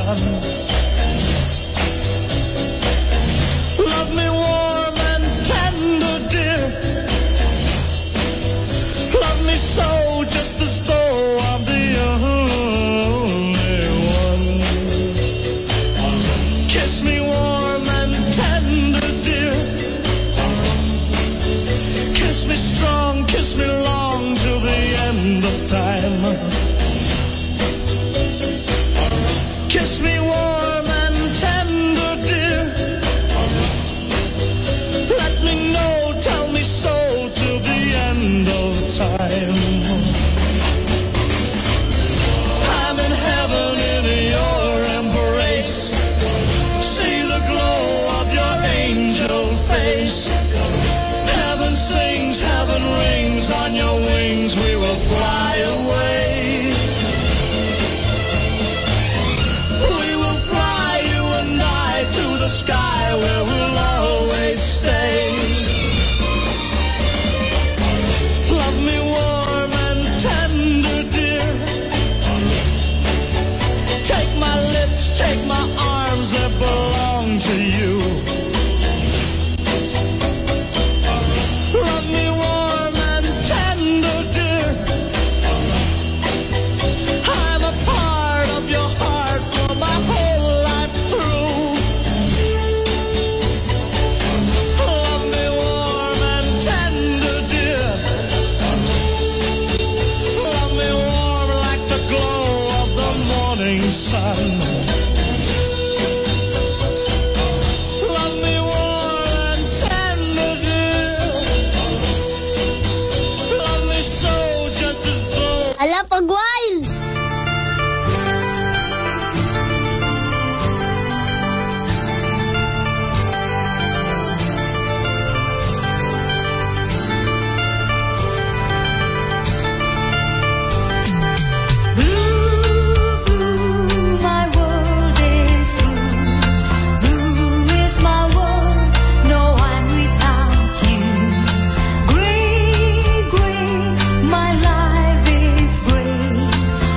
sun. Love me warm and tender, dear. Love me so, just as though I'm the only one. Kiss me warm and tender, dear. Kiss me strong, kiss me long, till the end of time. Kiss me warm and tender, dear. Let me know, tell me so, till the end of time. I'm in heaven in your embrace. See the glow of your angel face. Heaven sings, heaven rings, on your wings we will fly away. We will fly, you and I, to the sky where we'll always stay. Love me warm and tender, dear. Take my lips, take my arms that belong to you. Love me warm and tender, dear. I'm a part of your heart for my whole life through. Love me warm and tender, dear. Love me warm like the glow of the morning sun. Love me warm and tender, dear. Love me so, just as though. Ala, pag wild! My world is blue. Blue is my world. No, I'm without you. Green, green, my life is grey.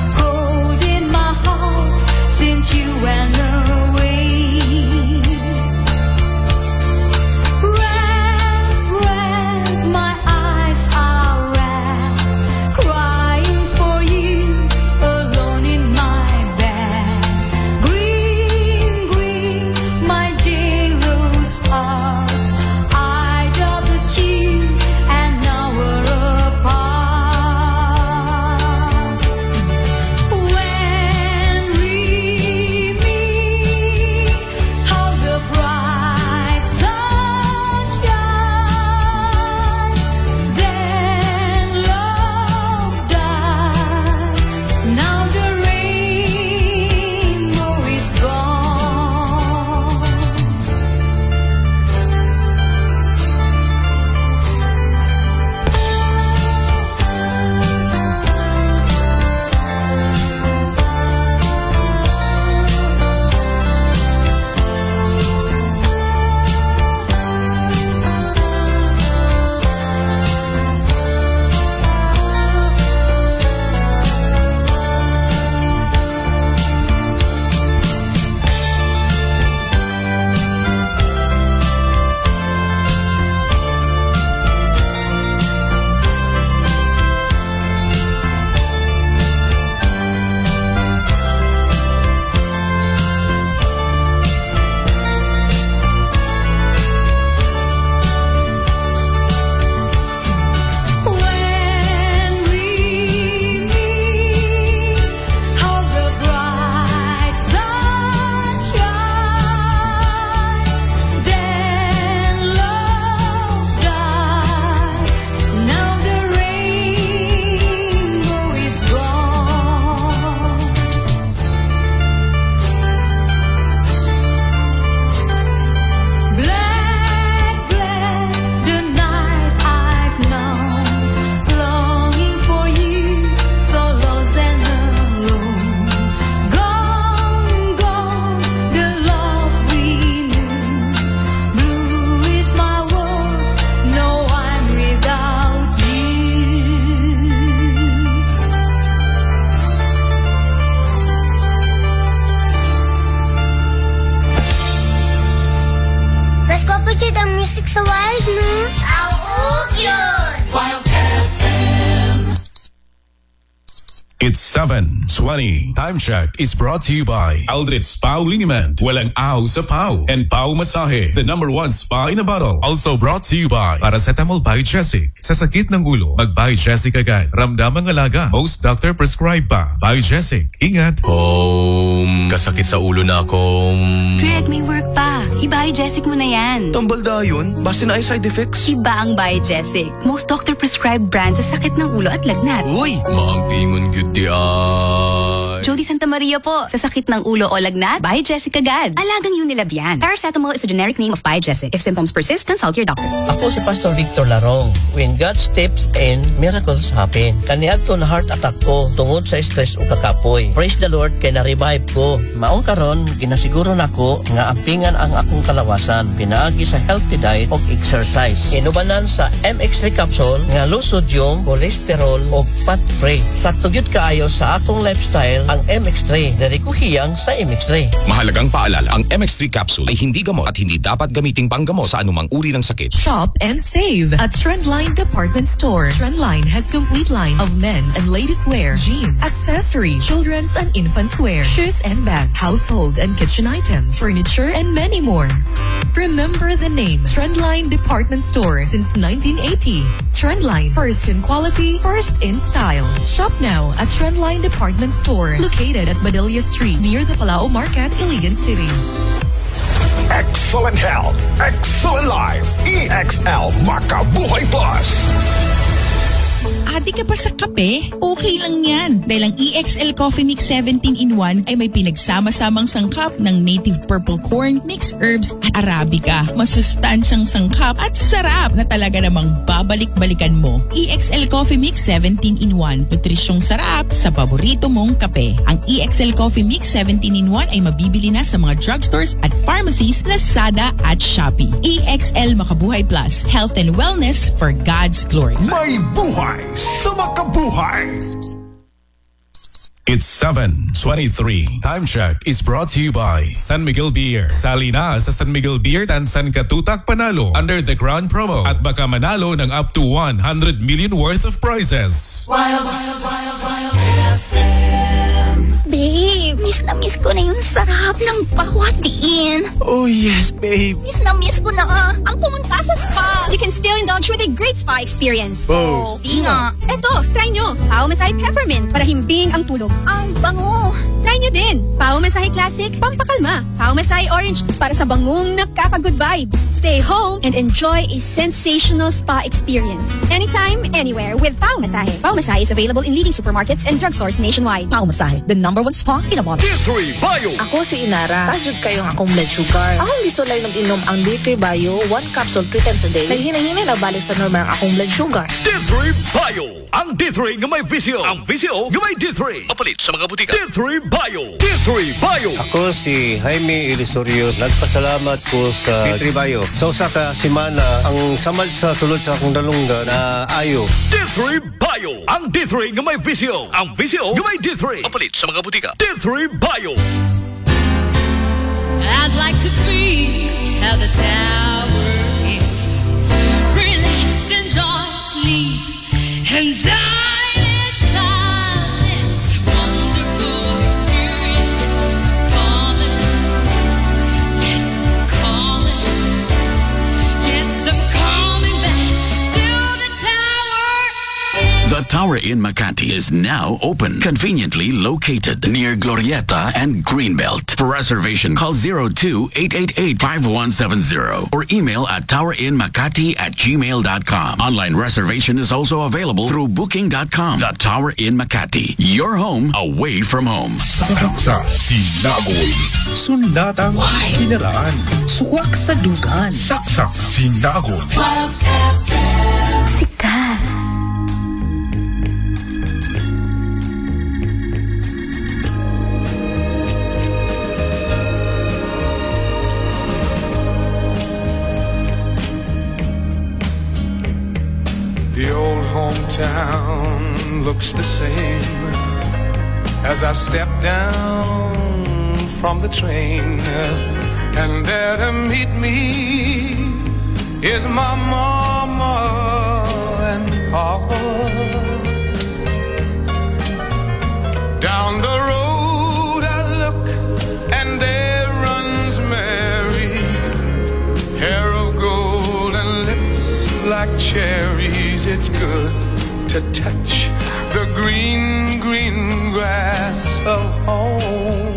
Sa wild, no? Ang yun! Wild FM. It's 7:20. Time check is brought to you by Aldrich Pau Liniment. Walang aw sa Pau. And Pau Masahe, the #1 spa in a bottle. Also brought to you by Paracetamol by Jessic. Sa sakit ng ulo, mag-by Jessic agad. Ramdamang alaga. Most doctor prescribe pa. By Jessic. Ingat. Kasakit sa ulo na ako. Greg, may work pa. I-Buy Jessic mo na yan. Tambal da yun? Base na ay side effects? Iba ang Buy Jessic. Most doctor prescribed brand sa sakit ng ulo at lagnat. Uy! Maangpingon good di ay. Jody Santa Maria po. Sa sakit ng ulo o lagnat, Buy Jessic agad. Alagang Unilab yan. Paracetamol is a generic name of Buy Jessic. If symptoms persist, consult your doctor. Ako si Pastor Victor Larong. When God steps in, miracles happen. Kaniadto na heart attack ko tungod sa stress o kakapoy. Praise the Lord kay na-revive ko. Maong karon, ginasiguro nako nga ampingan ang akong kalawasan. Pinaagi sa healthy diet o exercise. Inubanan sa MX3 capsule nga low sodium, cholesterol o fat free. Sakto gyud kaayo sa akong lifestyle ang MX3. Dari ko hiyang sa MX3. Mahalagang paalala, ang MX3 capsule ay hindi gamot at hindi dapat gamiting panggamot sa anumang uri ng sakit. Shop and save at Trendline Department Store. Trendline has complete line of men's and ladies wear, jeans, accessories, children's and infants wear, shoes and bags, household and kitchen items, furniture and many more. Remember the name Trendline Department Store since 1980. Trendline, first in quality, first in style. Shop now at Trendline Department Store, located at Badilla Street near the Palao Market, Iligan City. Excellent health, excellent life. EXL Makabuhay Plus. Adik ka pa sa kape? Okay lang yan. Dahil ang EXL Coffee Mix 17-in-1 ay may pinagsama-samang sangkap ng native purple corn, mixed herbs at Arabica. Masustansyang sangkap at sarap na talaga namang babalik-balikan mo. EXL Coffee Mix 17-in-1. Nutrisyong sarap sa paborito mong kape. Ang EXL Coffee Mix 17-in-1 ay mabibili na sa mga drugstores at pharmacies, Lazada at Shopee. EXL Makabuhay Plus. Health and wellness for God's glory. May buhay sa makabuhay. It's 7:23. Time check is brought to you by San Miguel Beer. Sali na sa San Miguel Beer and San Katutak Panalo under the Crown promo at baka manalo ng up to 100 million worth of prizes. Wild FM. Babe, miss ko na yung sarap ng pawatiin. Oh yes, babe. Miss ko na ang pumunta sa spa. You can still indulge with a great spa experience. Oh. Di nga. Eto, try nyo. Pao Masahe Peppermint para himbing ang tulog. Ang bango. Try nyo din. Pao Masahe Classic, pampakalma. Pao Masahe Orange para sa bangong nakaka-good vibes. Stay home and enjoy a sensational spa experience. Anytime, anywhere with Pao Masahe. Pao Masahe is available in leading supermarkets and drugstores nationwide. Pao Masahe, the #1 spa in a bottle. D3 Bio. Ako si Inara. Tajud kayong akong blood sugar. Akong gisulay inom ang D3 Bio 1 capsule 3 times a day. Naghinay-hinay na balik sa normal ang akong blood sugar. D3 Bio. Ang D3 nga may visio. Ang visio nga may D3. Papalit sa mga butika. D3 Bio. D3 Bio. Ako si Jaime Ilisorio. Nagpasalamat ko sa D3 Bio. Sa usa ka semana ang samad sa sulod sa akong dalunggan na ayo. D3 Bio. Ang D3 nga may visio. Ang visio nga may D3. Papalit sa mga butika. D3 Bio. I'd like to be at the tower is. Relax, enjoy, sleep, and die in silence. Wonderful experience. Calling. Yes, I'm calling. Yes, I'm coming back to the tower. The Tower in Makati is now open, conveniently located near Glorieta and Greenbelt. For reservation, call 02-888-5170 or email at towerinmakati@gmail.com. Online reservation is also available through booking.com. The Tower in Makati, your home away from home. Saksa Sinagoy. Sundatang kinaraan. Suwak sa dugan. Saksak Sinagoy. Wild FM. Sikat. The old hometown looks the same as I step down from the train, and there to meet me is my mama and papa. Down the road I look and there runs Mary, hair of gold and lips like cherries. It's good to touch the green, green grass of home.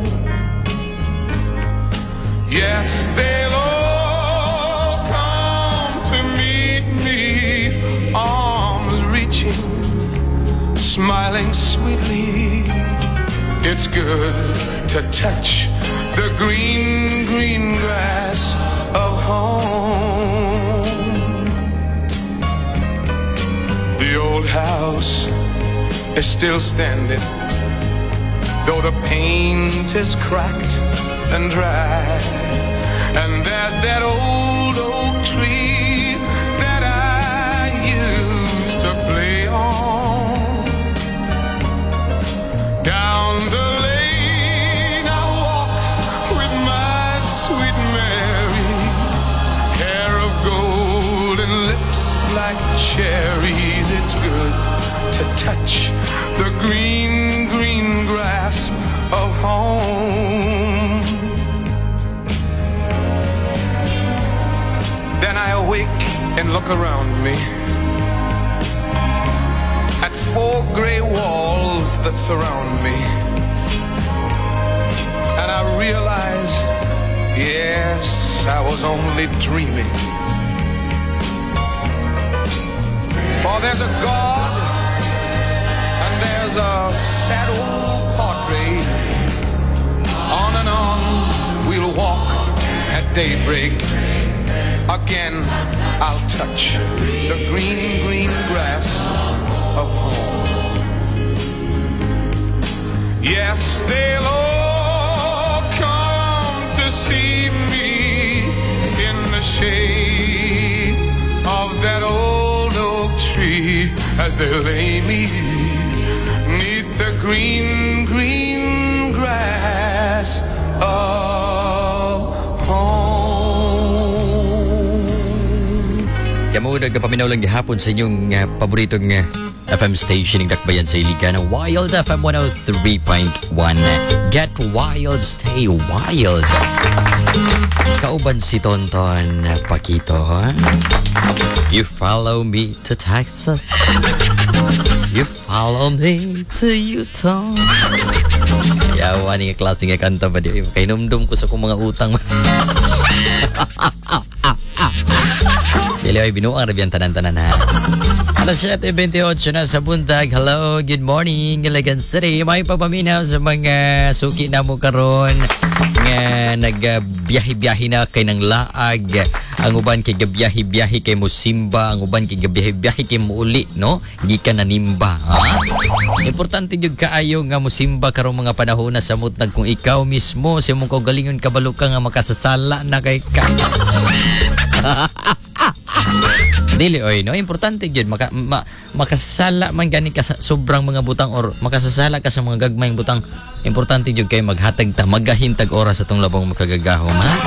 Yes, they'll all come to meet me, arms reaching, smiling sweetly. It's good to touch the green, green grass of home. The old house is still standing, though the paint is cracked and dry. And there's that old oak tree that I used to play on. Down the lane I walk with my sweet Mary, hair of gold and lips like cherries. It's good to touch the green, green grass of home. Then I awake and look around me at four gray walls that surround me, and I realize, yes, I was only dreaming. For there's a God and there's a sad old portrait. On and on we'll walk at daybreak. Again I'll touch the green, green grass of home. Yes, they'll all come to see me in the shade of that old oak tree as they lay me 'neath the green, green grass of home. Kamu nagpaminaw lang gihapon sa inyong paboritong FM station ng Dakbayan sa Iligan, Wild FM 103.1. Get wild, stay wild. Kauban si Tonton Paquito. You follow me to Texas, you follow me to Utah. Yawa ni klase nga kanta ba di? Kay numdum ko sa kong mga utang. Dili ay binuang rabian tanan-tanan ha. Alas 7:28 na sa buntag. Hello, good morning, Iligan City. May papaminaw sa mga suki na mo karon nga nagbiyahe-biyahe na kay ng laag. Ang uban kay gabiyahe-biyahe kay musimba, ang uban kay gabiyahe-biyahe kay muuli, no? Gikan na nimba, ha? Importante jud kaayo nga musimba karong mga panahon na samot nag kung ikaw mismo sa imong kaugalingon kabalo ka nga makasasala na kay ka. Dili oy, no, importante gyud makasala man gani ka sa sobrang mga butang or makasasala ka sa mga gagmayng butang. Importante gyud kay maghatag ta, maghahintag oras atong labong makagagahom, ha?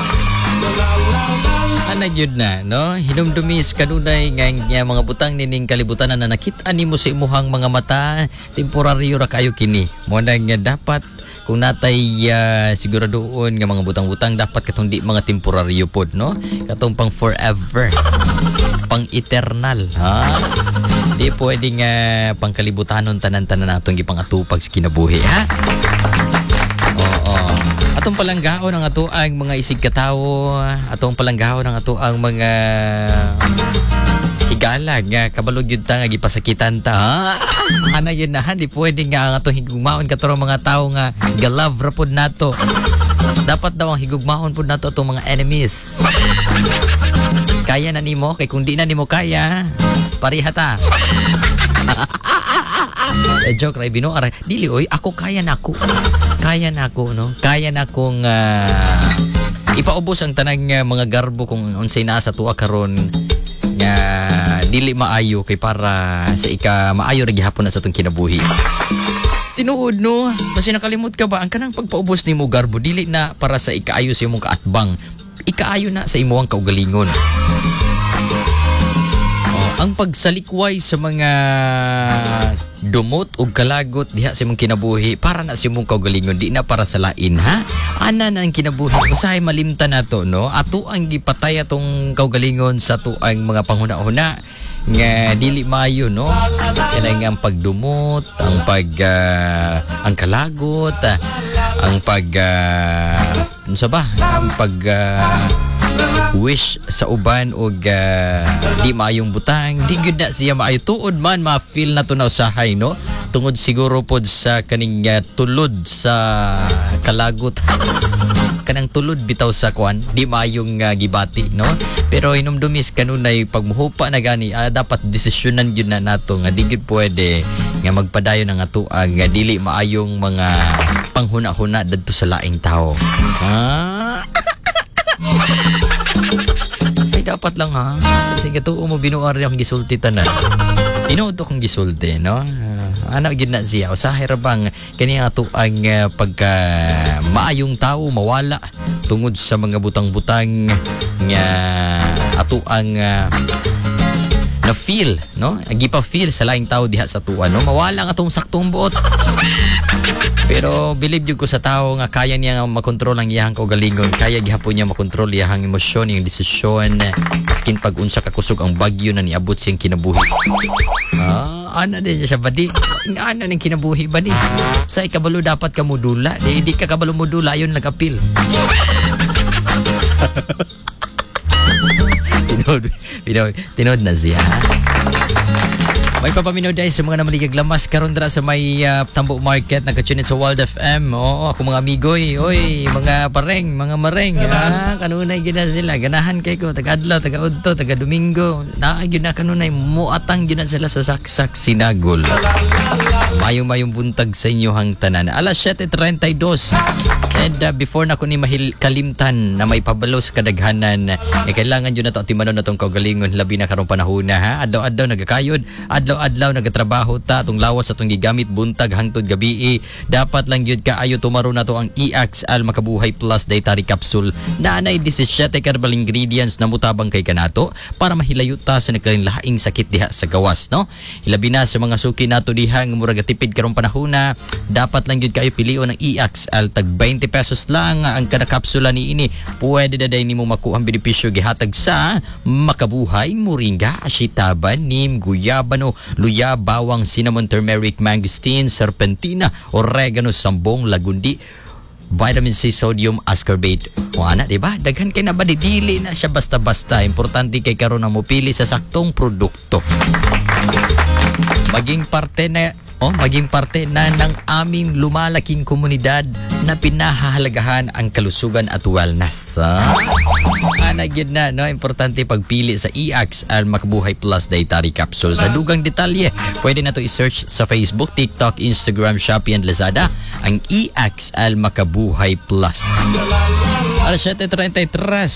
Ana gyud na, no? Hinumdumis kanunay nga mga butang nining kalibutan na nakita nimo sa imuhang mga mata, temporaryo ra kayo kini. Mo na nga dapat kung natay siguradoon nga mga butang-butang dapat katong di mga temporaryo pod, no? Katong pang forever, pang eternal, ha? Di pwede nga pang kalibutanon tanan-tanan natong gipangatupag sa kinabuhi, ha? Oo. Atong palanggaon ang ato ang mga isig katawo, atong palanggaon ang ato ang mga higalag nga kabalog yun ta nga gipasakitan ta, ha? Ana yun na, di pwede nga ang atong higugmaon katong mga tao nga galove ra pod nato. Dapat daw ang higugmaon pod nato atong mga enemies. Kaya na nimo, kay kung di na nimo kaya, pariha ta. Joke ray bino aray. Dili oy, ako kaya nako. Kaya nako, no? Kaya nakong ipaubos ang tanang mga garbo kung unsay naa sa tuwa karon nga dili maayo kay para sa ika maayo ra gihapon na sa tong kinabuhi. Tinuod, no? Basi nakalimot ka ba ang kanang pagpaubos nimo garbo dili na para sa ikaayo sa imong kaatbang. Ikaayo na sa imong kaugalingon. Ang pagsalikway sa mga dumot o kalagot diha sa imong kinabuhi para na sa imong kaugalingon, di na para sa lain, ha? Ana na ang kinabuhi. Usahay malimtan nato, no? Ato ang gipatay atong kaugalingon sa ato ang mga panghuna-huna nga dili maayo, no? Kanay nga ang pagdumot, ang ang kalagot, ang unsa ba? Ang wish sa uban o di maayong butang, di gyud na siya maayo tuod man ma-feel na to na usahay, no? Tungod siguro pod sa kaning tulod sa kalagot. Kanang tulod bitaw sa kwan, di maayong gibati, no? Pero hinumdumis kanunay pagmuhupa na gani, dapat desisyonan gyud na nato nga di gyud pwede nga magpadayon ang ato ang dili maayong mga panghuna-huna dadto sa laing tao. Ay dapat lang, ha? Kasi katuo mo binuari akong gisulti tanan. Inuto kong gisulti, no? Ano gyud na siya usahay ra bang kani ato ang pagka maayong tao mawala tungod sa mga butang-butang nga ato ang na feel, no? Gipa feel sa laing tao diha sa tuwa, no? Mawala ang atong saktong buot. Pero believe ko sa tao nga kaya niya makontrol ang iyang kaugalingon, kaya gihapon niya makontrol iyang emosyon, iyang desisyon, maskin pag unsa ka kusog ang bagyo na niabot siyang kinabuhi. Ana din siya badi. Ana ning kinabuhi badi. Sa ikabalo dapat ka modula, di ka kabalo modula ayon nagapil. Tinod na siya. May papaminaw dahil sa mga namaligag lamas karon dira sa may Tambo Market, nagka-tune sa Wild FM. Oo, ako mga amigoy, oy, mga pareng, mga mareng, kanunay gina sila, ganahan kay ko, taga-adlaw, taga-udto, taga-domingo, naagyo na kanunay, muatang gina sila sa saksak sinagol. Mayong buntag sa inyo hang tanan. Alas 7:32. And before na ko ni kalimtan na may pabalo sa kadaghanan, kailangan yun na ito timanon na itong kaugalingon, labi na karong panahon na, ha? Adlaw-adlaw nagakayod, adlaw-adlaw nagatrabaho ta, atong lawas atong gigamit buntag hangtod gabi. Dapat lang yun kaayo tumaro na to ang EXL Makabuhay Plus Dietary Capsule na anay 17 herbal ingredients na mutabang kay kanato para mahilayo ta sa nagkalaing sakit diha sa gawas, no? Hilabi na sa mga suki nato diha nga murag tipid karong panahon na, dapat lang yun kayo pilion ng EXL, tag 20 pesos lang ang kada kapsula ni ini. Pwede na dahil nimo makuha ang benepisyo gihatag sa Makabuhay, Moringa, Ashitaban, Nim, Guyabano, Luya, Bawang, Cinnamon, Turmeric, Mangosteen, Serpentina, Oregano, Sambong, Lagundi, vitamin C, sodium, ascorbate. O ana, diba? Daghan kay na ba, dili na siya basta-basta. Importante kay karon na mo pili sa saktong produkto. Maging parte na ng aming lumalaking komunidad na pinahahalagahan ang kalusugan at wellness. Anagid na, no? Importante pagpili sa EXL Makabuhay Plus Dietary Capsule. Sa dugang detalye, pwede na to i-search sa Facebook, TikTok, Instagram, Shopee, and Lazada ang EXL Makabuhay Plus. Alas 7:33,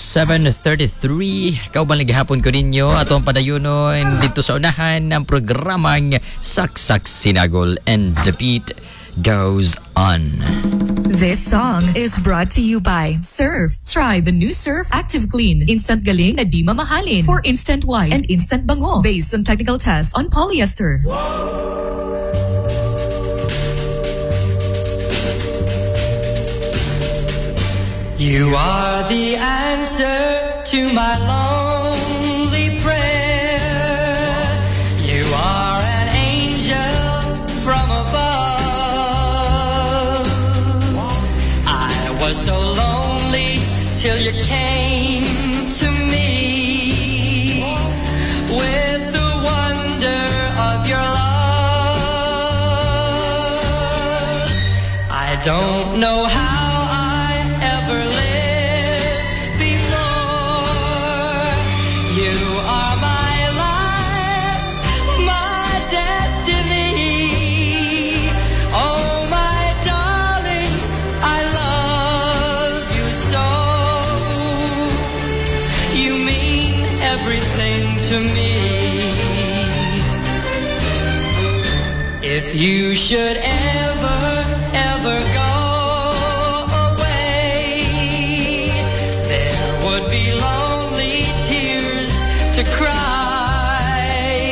7:33. Kauban gihapon ko ninyo atong padayunon dito sa unahan ng programang Saksak Sinagol, and the beat goes on. This song is brought to you by Surf. Try the new Surf Active Clean. Instant galing na di mamahalin. For instant white and instant bango. Based on technical tests on polyester. You are the answer to my lonely prayer. You are an angel from above. I was so lonely till you came to me with the wonder of your love. I don't know how to me. If you should ever go away, there would be lonely tears to cry.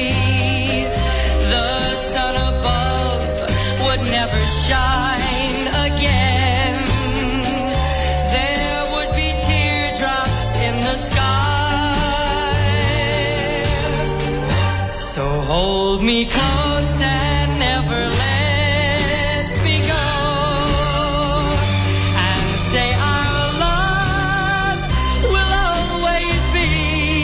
shine again, there would be teardrops in the sky. So hold me close and never let me go, and say our love will always be.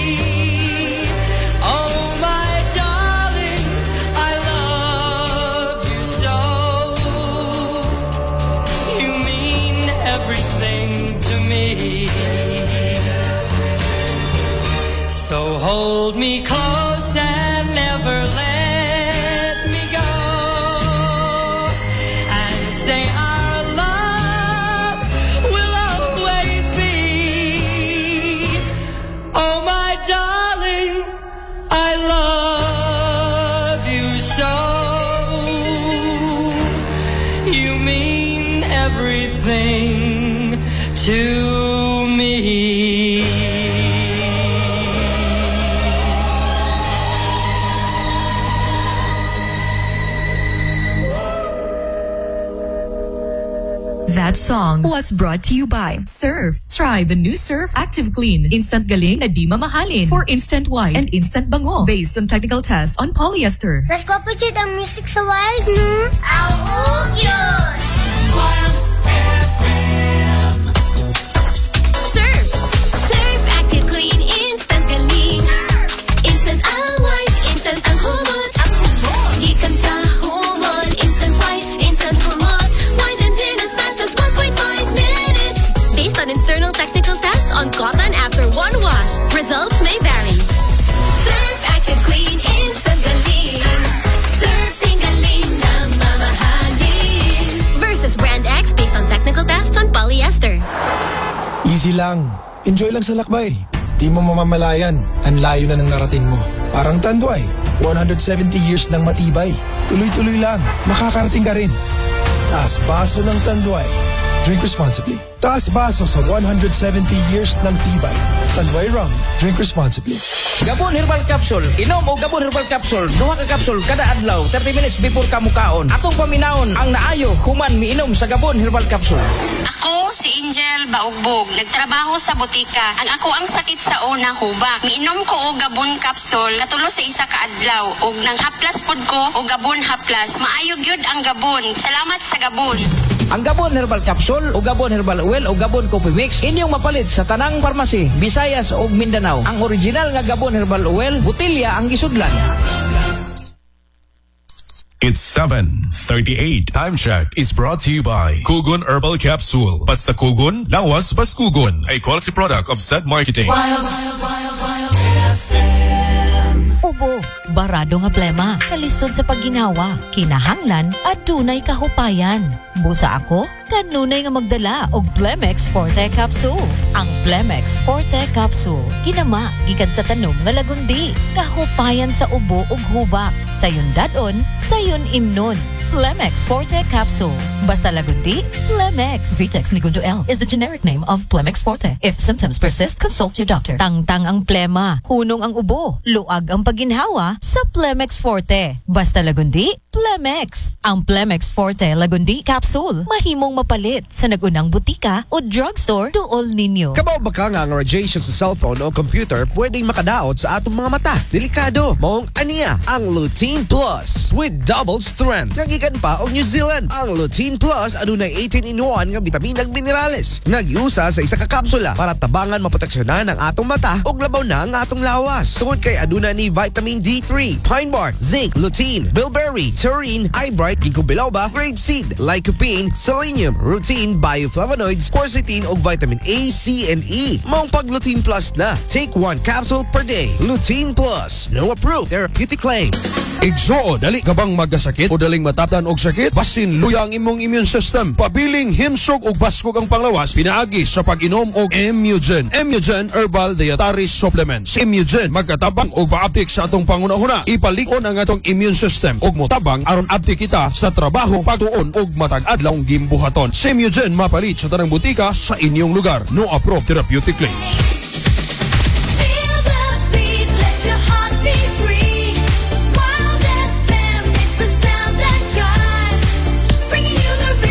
Oh my darling, I love you so. You mean everything to me. So hold me close and never let me go, and say our love will always be. Oh my darling, I love you so. You mean everything to me. That song was brought to you by Surf. Try the new Surf Active Clean. Instant galing na di mamahalin. For instant white and instant bango. Based on technical tests on polyester. Mas kapatid ang music sa Wild, no? Ahog yun! Surf! Surf Active Clean. Instant galing. Instant ang white. Instant ang humot. Ang humot. Gikan sa humol. Instant white. Instant humot. White and in as fast as 1.5 minutes. Based on internal technical tests on cotton after one wash. Results may vary. Surf Active Clean. Instant galing. Surf sing galing na mamahalin. Versus Brand X based on technical tests on polyester. Easy lang. Enjoy lang sa lakbay. Di mo mamamalayan. Ang layo na ng narating mo. Parang Tanduay. 170 years ng matibay. Tuloy-tuloy lang. Makakarating ka rin. Taas baso ng Tanduay. Drink responsibly. Taas baso sa 170 years ng tibay. Tanduay Rum. Drink responsibly. Gabon Herbal Capsule. Inom o Gabon Herbal Capsule. Duha ka capsule kada adlaw 30 minutes before ka mukaon. Atong paminaon ang naayo human miinom sa Gabon Herbal Capsule. Ako si Angel Baugbog. Nagtrabaho sa butika. Ang ako ang sakit sa una hubak. Miinom ko og Gabon Capsule katulo sa isa ka adlaw og nang haplas pod ko og Gabon Haplas. Maayog yun ang Gabon. Salamat sa Gabon. Ang Gabon Herbal Capsule o Gabon Herbal Oil o Gabon Coffee Mix inyong mapalit sa tanang parmasi, Visayas o Mindanao. Ang original nga Gabon Herbal Oil, butilya ang gisudlan. It's 7:38. Time check is brought to you by Kugon Herbal Capsule. Basta Kugon, lawas bas Kugon. A quality product of Zed Marketing. Ubo, barado nga plema, kalisod sa pagginawa, kinahanglan at dunay kahupayan. Busa ako, kanunay nga magdala og Plemex Forte Capsule. Ang Plemex Forte Capsule, kinama, gikan sa tanom nga lagundi, kahupayan sa ubo ug hubak. Sayon dadon, sayon imnon. Plemex Forte Capsule. Basta lagundi, Plemex. Vitex Nigundo L is the generic name of Plemex Forte. If symptoms persist, consult your doctor. Tangtang ang plema, hunong ang ubo, luag ang paginhawa sa Plemex Forte. Basta lagundi, Plemex. Ang Plemex Forte Lagundi Capsule, mahimong mapalit sa nagunang butika o drugstore dool ninyo. Kabaw ba ka nga ang radiation sa cellphone o computer pwedeng makadaot sa atong mga mata? Delikado. Maong aniya ang Lutein Plus with double strength. Nagikan pa og New Zealand. Ang Lutein Plus adunay 18-in-1 nga bitamin ug minerales. Nagyusa sa isa ka kapsula para tabangan maproteksyonan ang atong mata ug labaw na ang atong lawas. Tungod kay aduna ni vitamin D3, pine bark, zinc, lutein, bilberry, taurine, eyebright, ginkgo biloba, grapeseed, lycopene, selenium, rutin, bioflavonoids, quercetin ug vitamin A, C, and E. Maong pag Lutein Plus na. Take 1 capsule per day. Lutein Plus. No approved therapeutic claim. Igsuo, dali ka bang magasakit o daling matatan og sakit? Basin luya ang imong immune system. Pabiling himsog og baskog ang panglawas pinaagi sa pag-inom og Immugen. Immugen Herbal Dietary Supplements. Immugen magkatabang og paaptik sa atong pangunahuna. Ipalig-on ang atong immune system og motabang aron aptik kita sa trabaho, pagtuon og matag adlawng gimbuhaton. Immugen mapalit sa tanang butika sa inyong lugar. No approved therapeutic claims. Wild FM, it's the sound that drives, bringing you the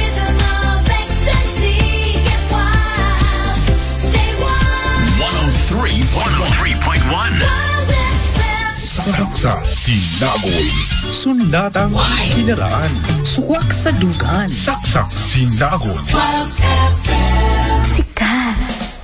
Sinagoy. Sundatang kinaraan. Suwak sa dugan. Saksak sinagoy. Sikat.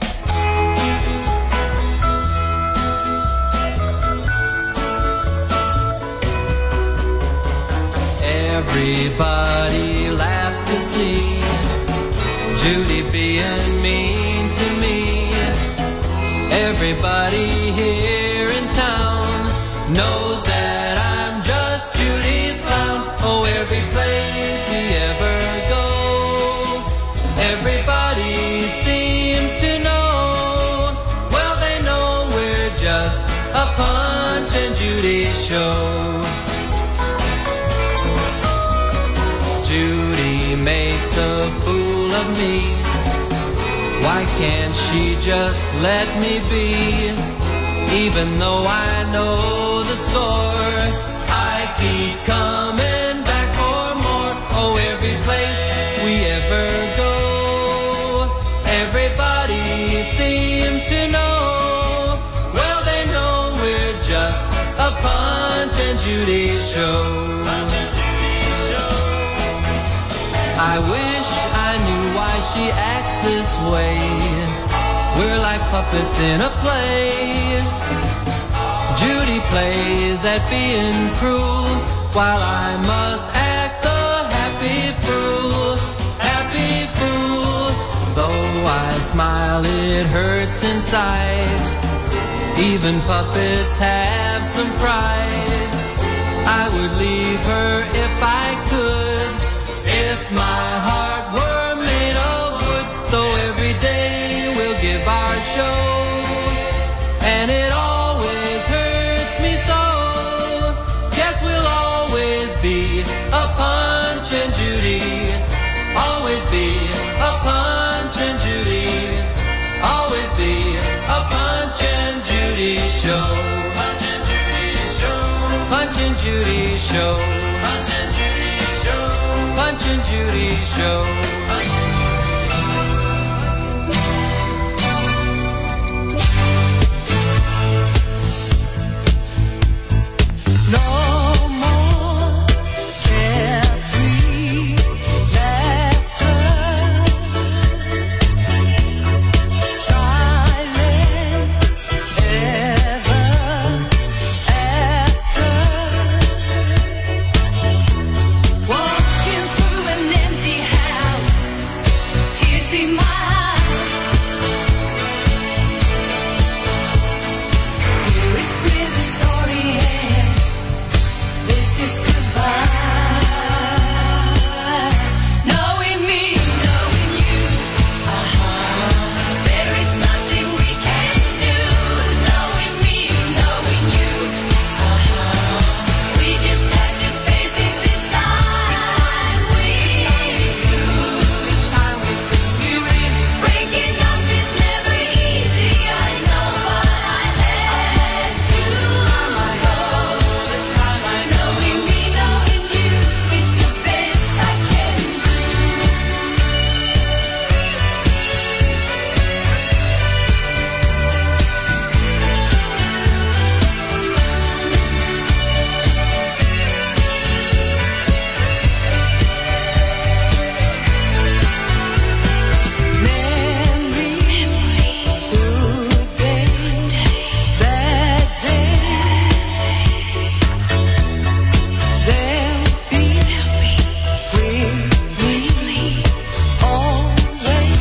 Everybody laughs to see Judy being mean to me. Everybody here in town knows that I'm just Judy's clown. Oh, every place we ever go, everybody seems to know. Well, they know we're just a Punch and Judy show. Judy makes a fool of me. Why can't she just let me be? Even though I know the score, I keep coming back for more. Oh, every place we ever go, everybody seems to know. Well, they know we're just a Punch and Judy show. I wish I knew why she acts this way. We're like puppets in a play. Judy plays at being cruel, while I must act the happy fool. Happy fool. Though I smile, it hurts inside. Even puppets have some pride. I would leave her if I could, if my heart were made of wood. So every day we'll give our show, and it always hurts me so. Guess we'll always be a Punch and Judy. Always be a Punch and Judy. Always be a Punch and Judy show. Punch and Judy show. Punch and Judy show. Punch and Judy show. Punch and Judy show. No more carefree laughter. Silence ever after. Walking through an empty house, tears in my eyes. Here is where the story ends. This is goodbye. Knowing me, knowing you. There is nothing we can do. Knowing me, knowing you. We just have to face it this time. We lose. You really breaking up is never easy. I know, but I had to go. Knowing me, knowing you, it's the best I can do. Memories, good day, bad day. They'll be with me always.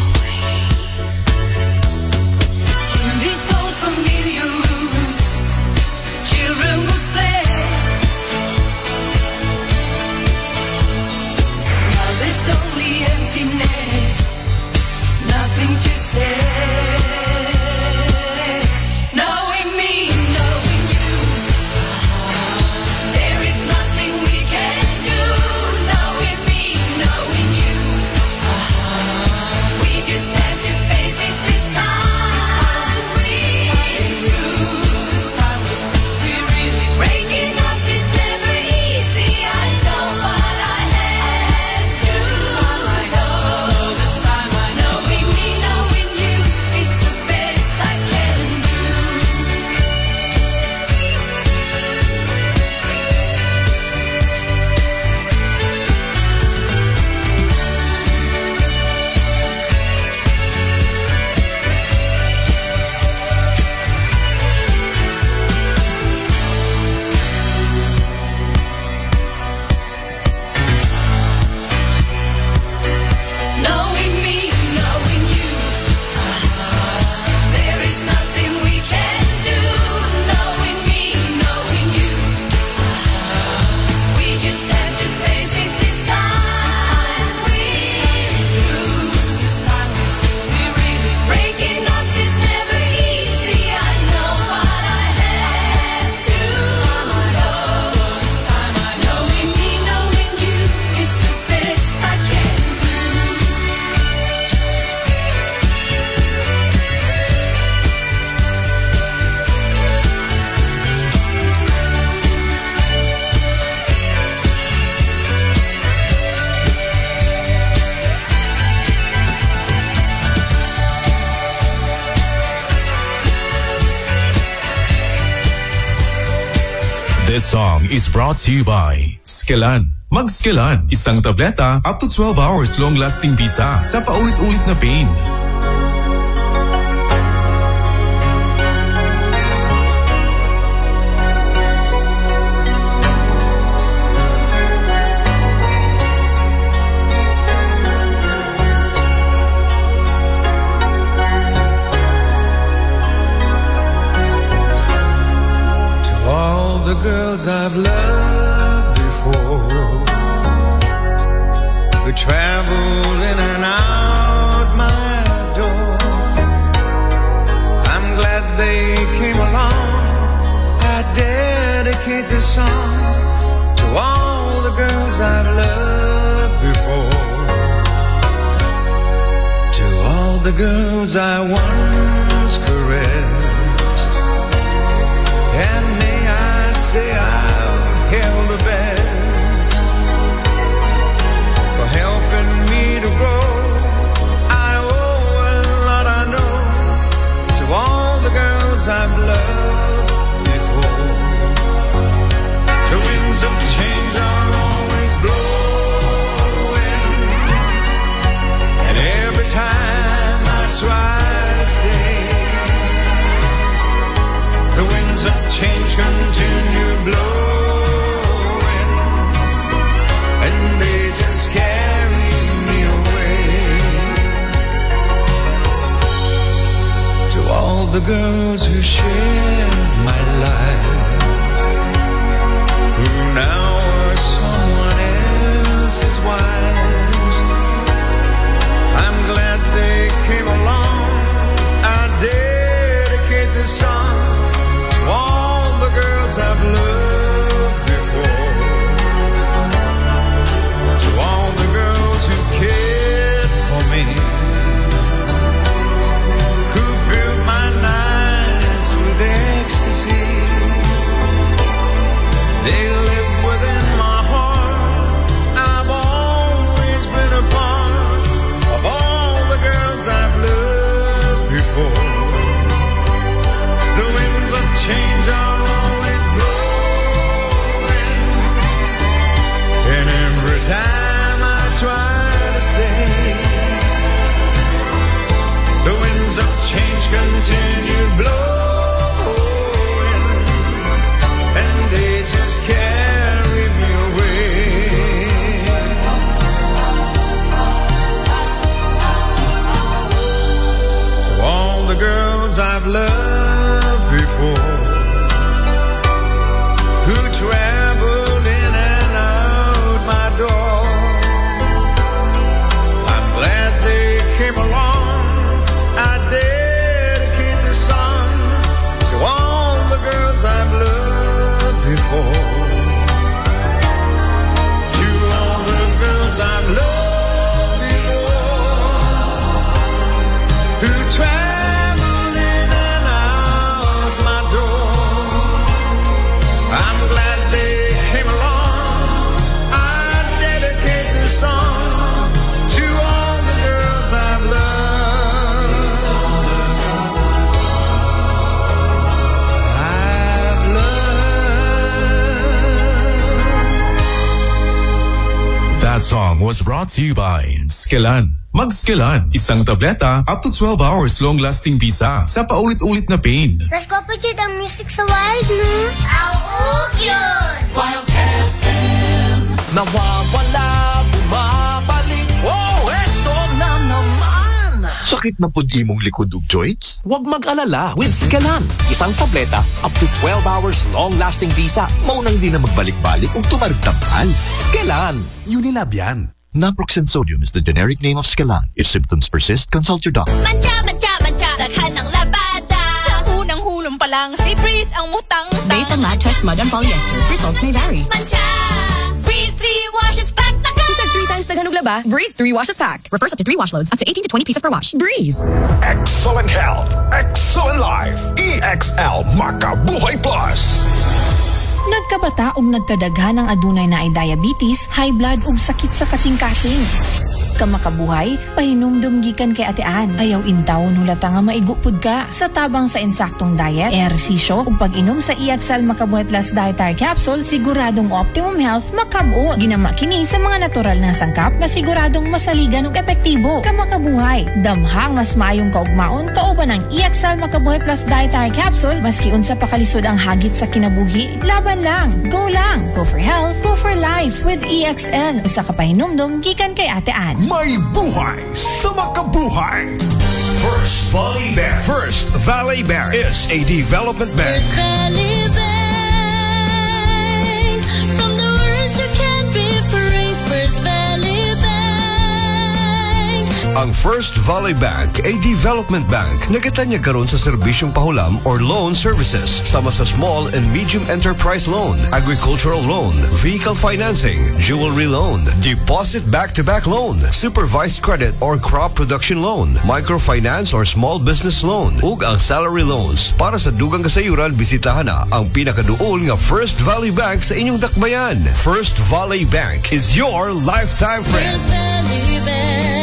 In these old familiar rooms, children would play. Now there's only emptiness, nothing to say. Knowing me, knowing you, there is nothing we can do. Knowing me, knowing you, we just have to face it this time. We lose. We really breaking up is never easy. I know, but I had to go. Knowing me, knowing you, song is brought to you by Skelan. Mag-Skelan, isang tableta up to 12 hours long-lasting bisa sa paulit-ulit na pain. The girls I've loved before, who traveled in and out my door, I'm glad they came along. I dedicate this song to all the girls I've loved before, to all the girls I once caressed, and say I've held the best for helping me to grow. I owe a lot, I know, to all the girls I've loved before. The winds of change are always blowing, and every time I try to stay, the winds of change continue blowing, and they just carry me away. To all the girls who shared my life, who now are someone else's wives, I'm glad they came along. I dedicate this song to all the girls I've loved before, to all the girls who cared for me, who filled my nights with ecstasy. They live within my heart. I've always been a part of all the girls I've loved before. The winds of change are always blowing, and every time I try to stay, the winds of change continue blowing, and they just carry me away. To all the girls I've loved before, who traveled in and out my door, I'm glad they came along. I dedicate this song to all the girls I've loved before, to all the girls I've loved before, who traveled in and out my door. I'm glad they came along. I dedicate this song to all the girls I've loved. I've loved. That song was brought to you by Skelan. Mag-Skelan, isang tableta up to 12 hours long-lasting bisa sa paulit-ulit na pain. Mas kapatid ang music sa wild, no? Auog yun! Wild FM. Nawawala, bumabalik. Oh, eto na naman. Sakit na pud imong likod ug joints? Huwag mag-alala with Skelan. Isang tableta, up to 12 hours long-lasting bisa. Maunang di na magbalik-balik ug tumarigtambal. Skelan. Unilab yan. Naproxen sodium is the generic name of Skelan. If symptoms persist, consult your doctor. Mancha, mancha, mancha, daghan ng labada. Sa unang hulong pa lang, si Breeze ang mutang-tang. Based on lab test mud and polyester, results may vary. Mancha, Breeze 3 washes back the gun. Isang 3 times daghan og laba, Breeze 3 washes pack. Refers up to 3 wash loads, up to 18 to 20 pieces per wash. Breeze. Excellent health, excellent life. EXL Makabuhay Plus. Nagkabata og nagkadaghan ang adunay na ay diabetes, high blood ug sakit sa kasing-kasing. ka makabuhay, pahinumdum gikan kay atean. Ayaw intaw nulata nga maigupod ka. Sa tabang sa insaktong diet, ehersisyo, ug pag-inom sa EXL Makabuhay Plus Dietary Capsule, siguradong optimum health makabuo. Ginama kini sa mga natural na sangkap nga siguradong masaligan ug epektibo. Ka makabuhay, damhang mas maayong kaugmaon kauban ng EXL Makabuhay Plus Dietary Capsule. Maski unsa pa kalisod ang hagit sa kinabuhi, laban lang, go lang. Go for health, go for life with EXL. Usa ka pahinumdum gikan kay Ate Ann. May buhay sa makabuhay. First Valley Bank. First Valley Bank is a development bank. First Valley Bank. From the words you can't be free. First Valley Bank. Ang First Valley Bank ay development bank na kitanya karon sa serbisyong pahulam or loan services sama sa small and medium enterprise loan, agricultural loan, vehicle financing, jewelry loan, deposit back-to-back loan, supervised credit or crop production loan, microfinance or small business loan, ug ang salary loans. Para sa dugang kasayuran, bisitahan na ang pinakaduol nga First Valley Bank sa inyong dakbayan. First Valley Bank is your lifetime friend. First Valley Bank.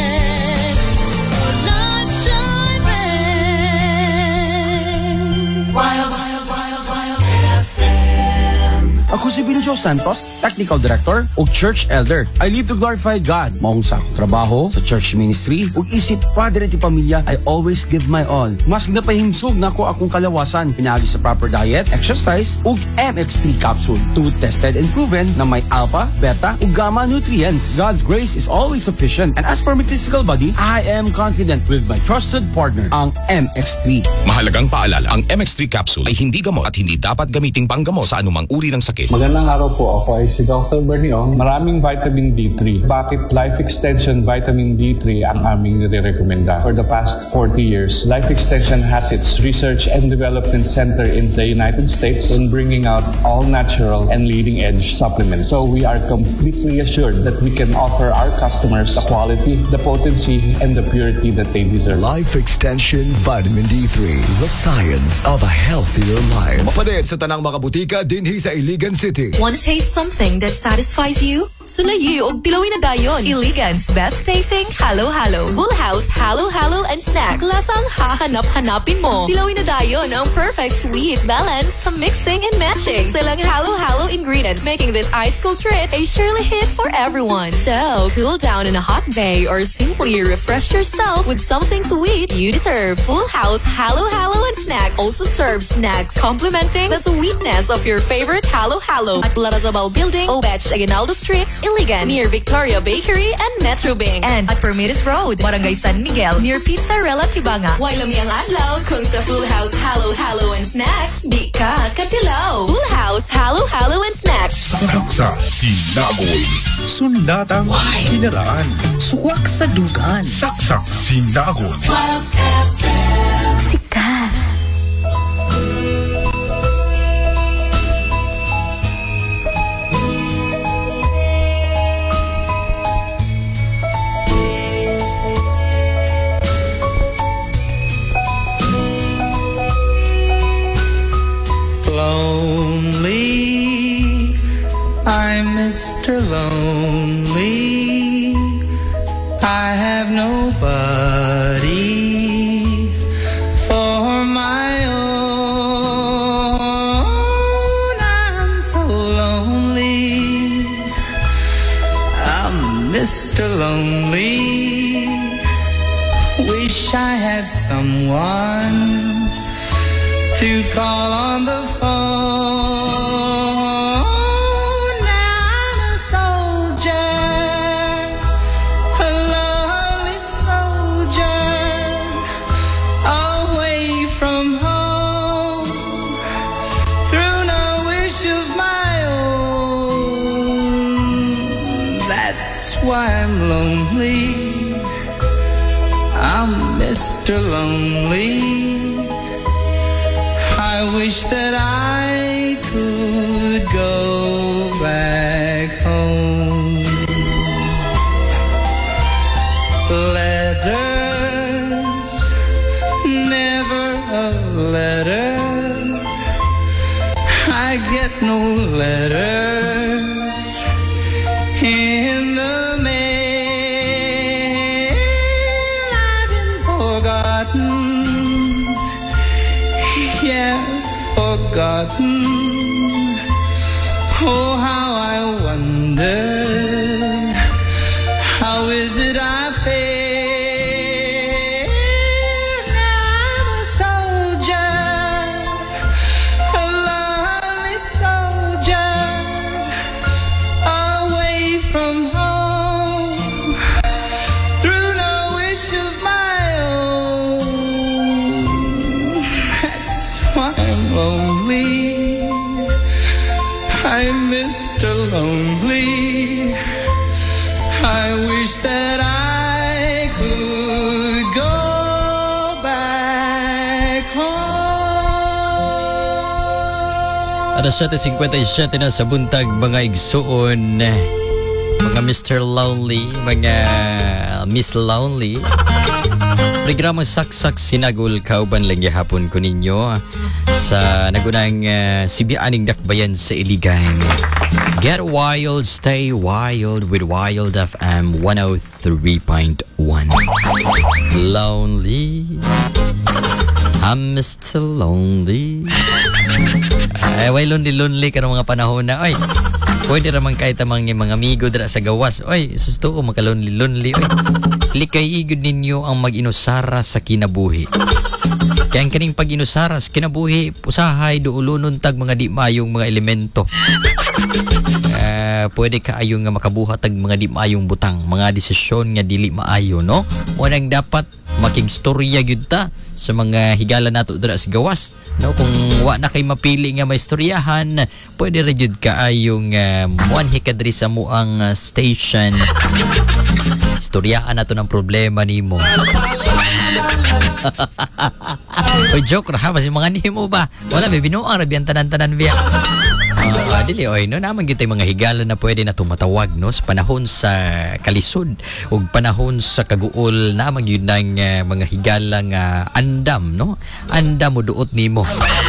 Ako si Biljo Santos, Technical Director ug Church Elder. I live to glorify God. Maong sa trabaho, sa church ministry, ug isip padre ti pamilya, I always give my all. Mas napahimsog nako akong kalawasan pinaagi sa proper diet, exercise ug MX3 capsule. Two tested and proven na may alpha, beta ug gamma nutrients. God's grace is always sufficient. And as for my physical body, I am confident with my trusted partner, ang MX3. Mahalagang paalala, ang MX3 capsule ay hindi gamot at hindi dapat gamiting panggamot sa anumang uri ng sakit. Magandang araw po. Ako ay si Dr. Berniong. Maraming vitamin D3. Bakit Life Extension Vitamin D3 ang aming nire-recommenda? For the past 40 years, Life Extension has its research and development center in the United States in bringing out all natural and leading-edge supplements. So we are completely assured that we can offer our customers the quality, the potency, and the purity that they deserve. Life Extension Vitamin D3, the science of a healthier life. Mapalit sa tanang mga butika dinhi sa Iligan City. Want to taste something that satisfies you? Sulayi og tilawin na dayon. Iligan's best tasting halo-halo. Full house halo-halo and snacks. Lasang hahanap-hanapin mo. Tilawin na dayon ang perfect sweet balance sa mixing and matching. Silang halo-halo ingredients making this ice cold treat a surely hit for everyone. So, cool down in a hot day or simply refresh yourself with something sweet you deserve. Full house halo-halo and snacks also serves snacks complementing the sweetness of your favorite halo-halo at Larazabal Building, Obech, Aguinaldo Streets, Iligan, near Victoria Bakery and Metro Bank, and at Permides Road, Barangay San Miguel, near Pizzarella, Tibanga. Wailami ang adlaw kung sa Full House Halo-Halo and Snacks, di ka katilaw. Full House Halo-Halo and Snacks. Saksa sinagoy. Sundatang kinaraan. Suwak sa dugan. Saksak sinagoy. Sikat. Lonely, I'm Mr. Lonely. I have nobody for my own. I'm so lonely. I'm Mr. Lonely. Wish I had someone to call on the phone. I'm a soldier, a lonely soldier, away from home, through no wish of my own. That's why I'm lonely. I'm Mr. Lonely. I wish that I could go back home. Letters, never a letter. I get no letters in the mail. forgotten. Yeah, forgotten. Oh, how I wonder, how is it I feel? Now I'm a soldier, a lonely soldier, away from home, through no wish of my own. That's why I'm lonely. I'm Mr. Lonely. I wish that I could go back home. Alas 7:57 na sa buntag mga igsuon, mga Mr. Lonely, mga Miss Lonely. Programang Saksak Sinagol kauban lang gihapon ko ninyo sa nagunang Sibianing Dakbayan sa Iligan. Get wild, stay wild with Wild FM 103.1. Lonely, I'm Mr. Lonely. Ay, way lonely ka ng mga panahon na, oy. Pwede raman kahit amang mga amigo dira sa gawas. Oy, susto ko makalonely. Oy, likay igod ninyo ang mag-inusara sa kinabuhi. Kaya ang kaning pag-inusara sa kinabuhi, usahay doulunon tag mga di maayong mga elemento. Pwede ka ayong nga makabuhat tag mga di maayong butang, mga desisyon nga dili maayo, no? Unang dapat makigstorya gyud ta sa mga higala nato dira sa gawas. No, kung wa na kay mapili nga may istoryahan, pwede ra gyud ka ayong muanhi ka diri sa muang station. Istoryaan nato ng problema nimo. Oy, joke ra ha, basi mga nimo ba? Wala may binuang ra biyan tanan-tanan biya. Dili oy, no naman gyud tay mga higala na pwede na tumatawag, no, sa panahon sa kalisod ug panahon sa kaguol, naman gyud nang mga higala nga andam, no? Andam mo duot nimo.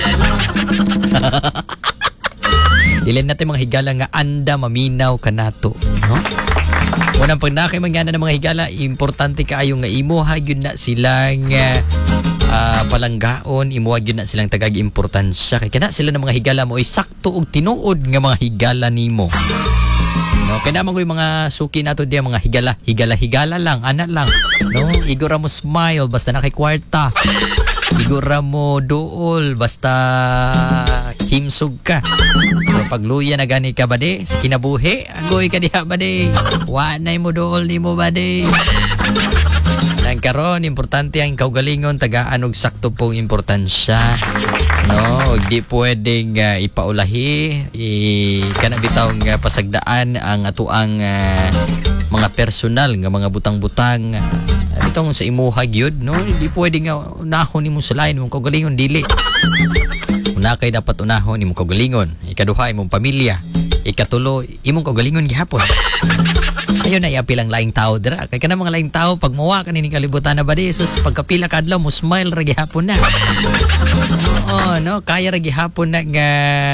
Ilan natin mga higala nga andam maminaw kanato, no? Unang pag nakay mangyana ng mga higala, importante kaayo nga imo ha gyud na silang palanggaon, imo gyud na silang tagag importansya kay kana sila ng mga higala mo ay sakto og tinuod nga mga higala nimo. No, kaya naman ko yung mga suki nato diya mga higala lang, ana lang. No, igora mo smile basta nakikwarta. Igora mo duol basta himsog ka. Pero pagluya na gani ka ba de sa kinabuhi, agoy ka diha ba de? Wa na mo duol nimo ba de? Nang karon importante ang kaugalingon tagaan og sakto pong importansya. No, di pwedeng ipaulahi, kana bitaw nga pasagdaan ang atuang mga personal nga mga butang-butang itong sa imuha gyud, no? Di pwedeng unahon nimo sa lain mong kaugalingon, dili. Una kay dapat unahon imong kaugalingon, ikaduha imong pamilya, ikatulo imong kaugalingon gihapon. Ayun na iapilang laing tao dira. Kay kana mga laing tao pag muwa kaning kalibutan na ba di sus pagkapila ka adlaw mo smile ra gihapon na. Oo, no, kaya ra gihapon na nga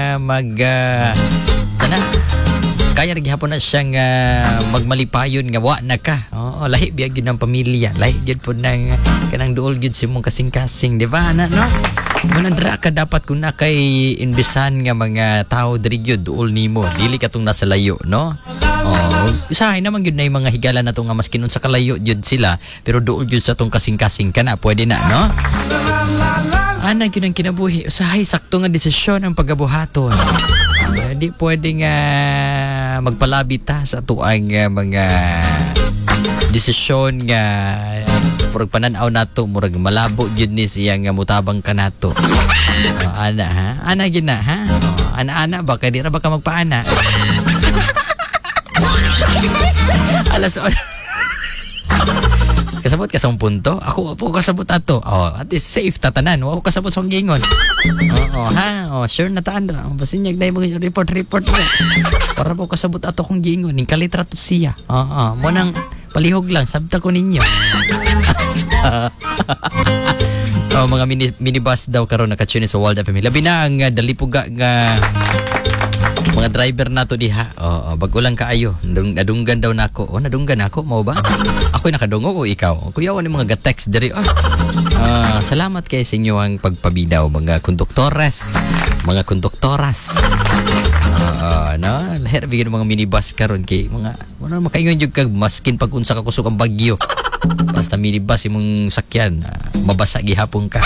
sana kaya ra gihapon na siyang magmalipayon nga wa na ka. Oo, lahi biya gyud ng pamilya, lahi gyud pod nang kanang duol gyud si mong kasing-kasing, di ba na, no? Manandra ka dapat kung na kay imbisan nga mga tao diri gyud duol nimo, dili ka tong nasa layo, no? Oh, usahay naman gyud na yung mga higala na to nga maskin unsa kalayo gyud sila, pero duol gyud sa tong kasing-kasing kana, pwede na, no? Ana gyud ang kinabuhi, usahay sakto nga desisyon ang pagabuhaton. Di pwede nga magpalabit ta sa tuang mga desisyon nga murag pananaw nato, murag malabo gyud ni siya nga mutabang kanato. Ana ha, ana gyud na ha. Ana ba kay di ra ba ka magpaana? Alas kasabot ka sa punto. Ako po kasabot ato. Oh, at least safe tatanan. Ako kasabot sa gingon. Oo, ha. Oh, sure na taan. Basinyag na yung report mo. Para po kasabot ato kong gingon. Ning kalitra to siya. Oo, mo nang palihog lang. Sabta ko ninyo. Oh, mga minibus daw karon nakatune sa Wild FM. Labi na ang dalipuga nga Mga driver nato diha. Bago lang kaayo. Nadunggan daw nako. Nadunggan ako mo ba? Ako'y nakadungo o ikaw. Kuyawan ni mga ga-text diri. Salamat kay sa inyo ang pagpabidaw mga konduktores, mga konduktoras. Lahir bigyan mga minibus karon kay mga wala makaingon jud kag maskin pag unsa ka kusog ang bagyo. Basta minibus imong sakyan, mabasa gihapon ka.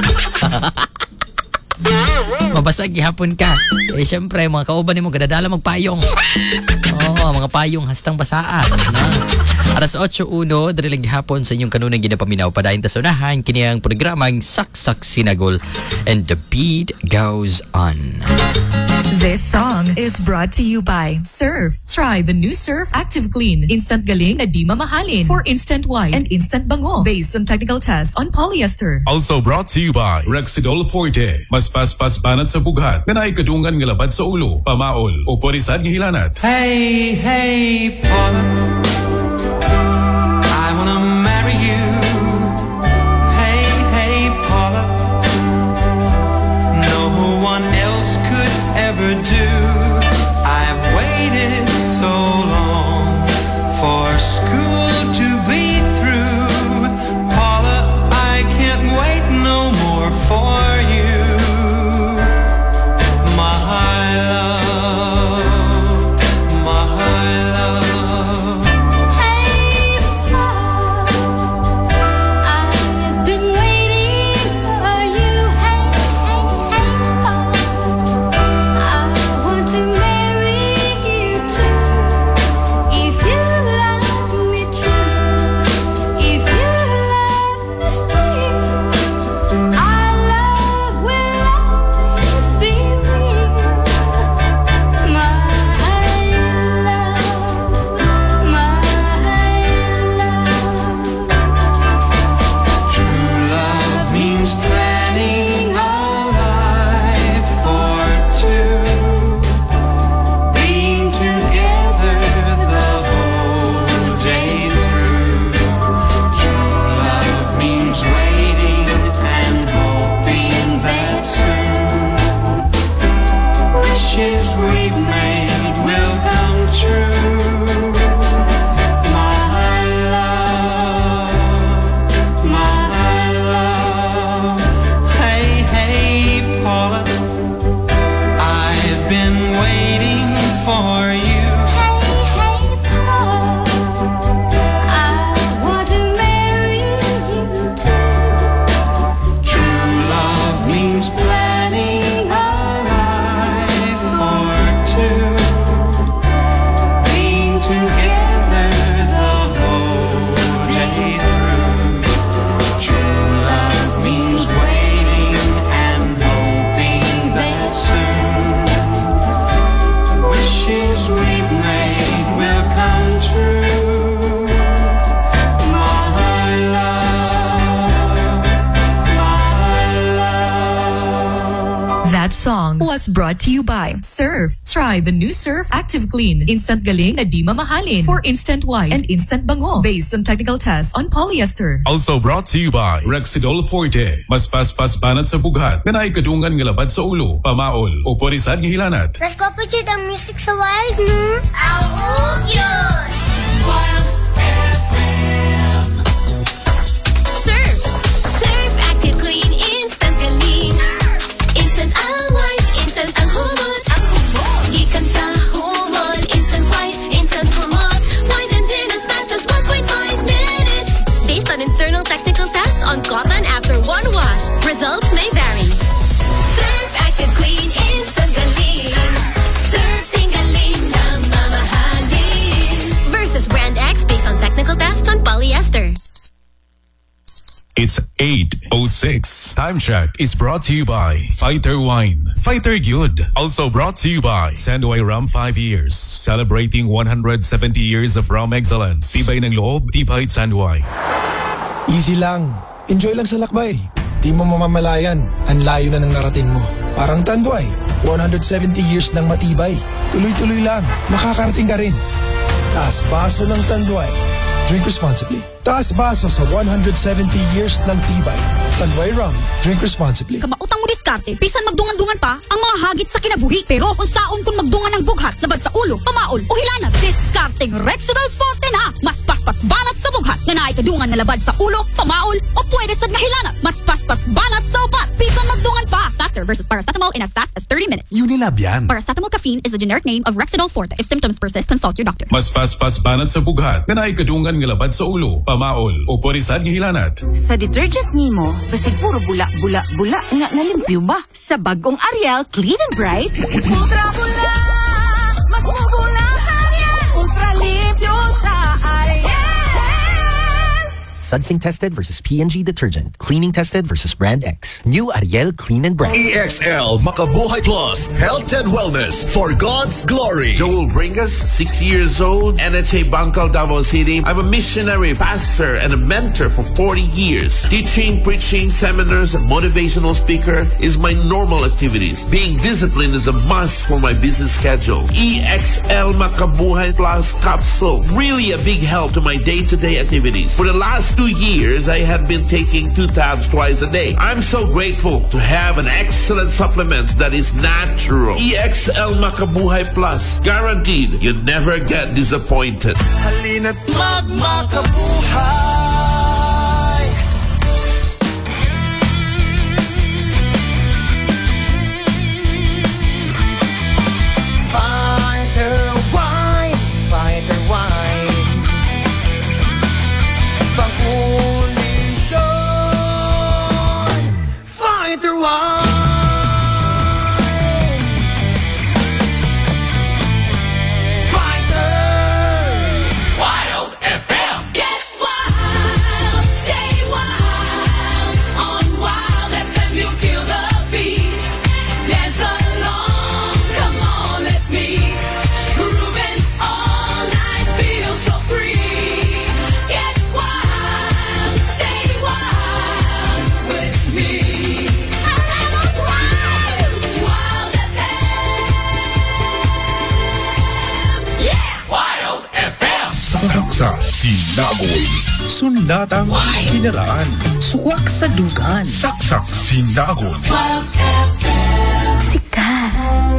Mabasa gihapon ka. Syempre mga kauban nimo gadadala magpayong. Mga payong hastang basaan. Aras 8:01 diri lang gihapon sa inyong kanunang ginapaminaw padayon ta sa unahan kini ang programang Saksak Sinagol and the beat goes on. This song is brought to you by Surf. Try the new Surf Active Clean. Instant galing na di mamahalin. For instant white and instant bango. Based on technical tests on polyester. Also brought to you by Rexidol Forte. Mas paspas banat sa bughat na naikadungan ng labad sa ulo, pamaol o porisad ng hilanat. Hey, hey, Paula, I wanna marry you. Hey, hey, Paula, no one else could ever do. I've waited so long for school to be through. Paula, I can't wait no more for you. My love, my love. Hey, Paul, I've been waiting for you. Hey, hey, hey, Paul, I want to marry you too. If you love me true, if you love me still, our love will always be real. My love, True love means planning a life for two, being together the whole day through. True love means waiting and hoping that soon wishes we've made will come true. My love, hey, hey, Paula, I've been waiting for you. hey, hey, Paul, I want to marry you too. True love means planning a life for two, being together the whole day through. True love means waiting and hoping that soon wishes we've made will come true. My love, That song was brought to you by Surf. Try the new Surf Active Clean. Instant galing na di mamahalin. For instant white and instant bango. Based on technical tests on polyester. Also brought to you by Rexidol Forte. Mas paspas banat sa bughat na naikadungan ng labad sa ulo, pamaol o porisad ng hilanat. Mas gwapo dyan ang music sa wild, no? Awog yun! Surf. Surf Active Clean. Instant galing. Instant ang white. Instant ang humot. Ang humot. Gikan sa humol. Instant white. Instant humot. Whitens in as fast as 1.5 minutes. Based on internal technical tests on cotton after one wash. Results may vary. Surf Active Clean. Instant galing. Surf singaling na mamahalin. Versus Brand X based on technical tests on polyester. It's 8:06. Time check is brought to you by Fighter Wine. Fighter Good. Also brought to you by Sandway Rum 5 years. Celebrating 170 years of rum excellence. Tibay ng loob, tibay Sandway. Easy lang. Enjoy lang sa lakbay. Di mo mamamalayan. Ang layo na ng narating mo. Parang Tanduay. 170 years ng matibay. Tuloy-tuloy lang. Makakarating ka rin. Taas baso ng Tanduay. drink responsibly. Taas baso sa 170 years ng tibay. Tanduay Rum, drink responsibly. Kamautang mo diskarte, bisan magdungan-dungan pa ang mga hagit sa kinabuhi. Pero kung saon kung magdungan ng bughat, labad sa ulo, pamaol o hilanat, diskarteng Rexidol Forte na. Mas paspas banat sa bughat, nga naikadungan na labad sa ulo, pamaol o pwede sad nga hilanat. Mas paspas banat sa upat, bisan magdungan pa. Faster versus paracetamol in as fast as 30 minutes. Unilab yan. Paracetamol caffeine is the generic name of Rexidol Forte. If symptoms persist, consult your doctor. Mas paspas banat sa bughat, nga naikadungan nga labad sa ulo, pamaol o pwede sad nga hilanat. Sa detergent nimo, basig puro bula nga nalimpyo ba? Sa bagong Ariel Clean and Bright, ultra bula, mas mabula sa Ariel, ultra limpyo sa Ariel. Sudsing tested versus P&G detergent. Cleaning tested versus Brand X. New Ariel Clean and Bright. EXL Makabuhay Plus Health and Wellness for God's Glory. Joel Bringas, 60 years old, NHA Bangkal, Davao City. I'm a missionary, pastor, and a mentor for 40 years. Teaching, preaching, seminars, and motivational speaker is my normal activities. Being disciplined is a must for my busy schedule. EXL Makabuhay Plus capsule, really a big help to my day-to-day activities. For the last 2 years, I have been taking 2 tabs twice a day. I'm so grateful to have an excellent supplement that is natural. EXL Makabuhay Plus. Guaranteed, you never get disappointed. Halina't magmakabuhay. Fighter wine, fighter wine. Pang-ulisyon, fighter wine. Saksa Sinagoy. Sundatang kinaraan. Suwak sa dugan. Saksak Sinagoy. Sikat.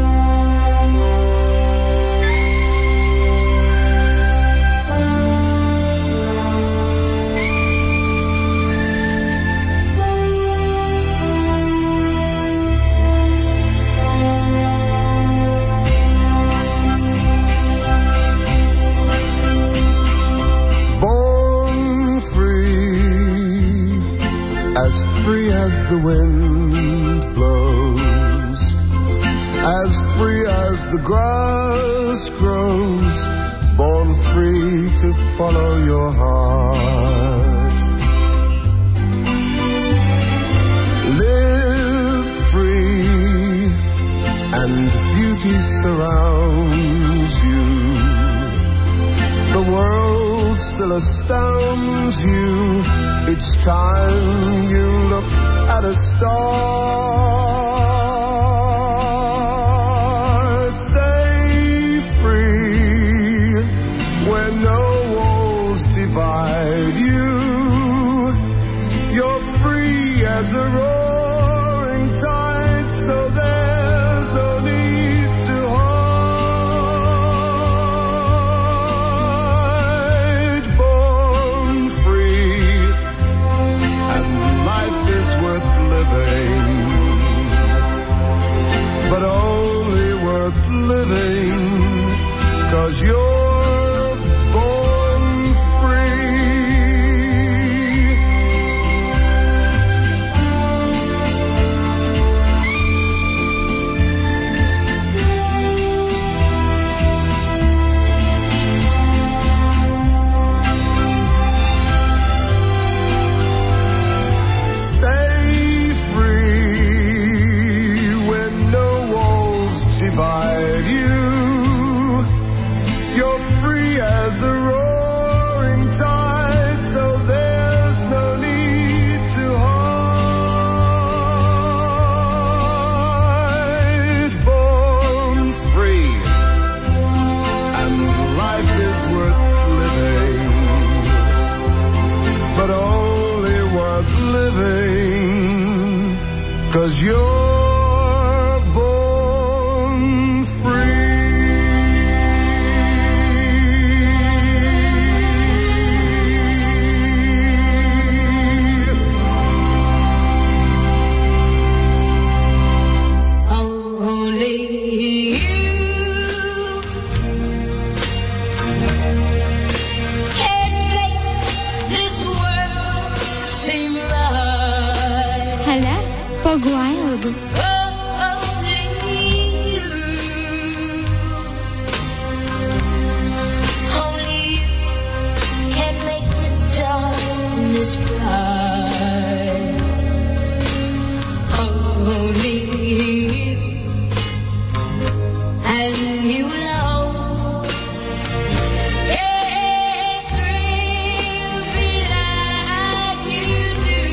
As free as the wind blows, as free as the grass grows, born free to follow your heart. Live free and beauty surrounds you. The world still astounds you each time you look at a star. Stay free where no walls divide you. You're free as a roaring tide, so there's no need to hide. Born free, and life is worth living. 'cause you're born free. Only you can make this world seem right. Hala, pog wild. Only you can make the darkness bright. Only you, and you alone can thrill me like you do,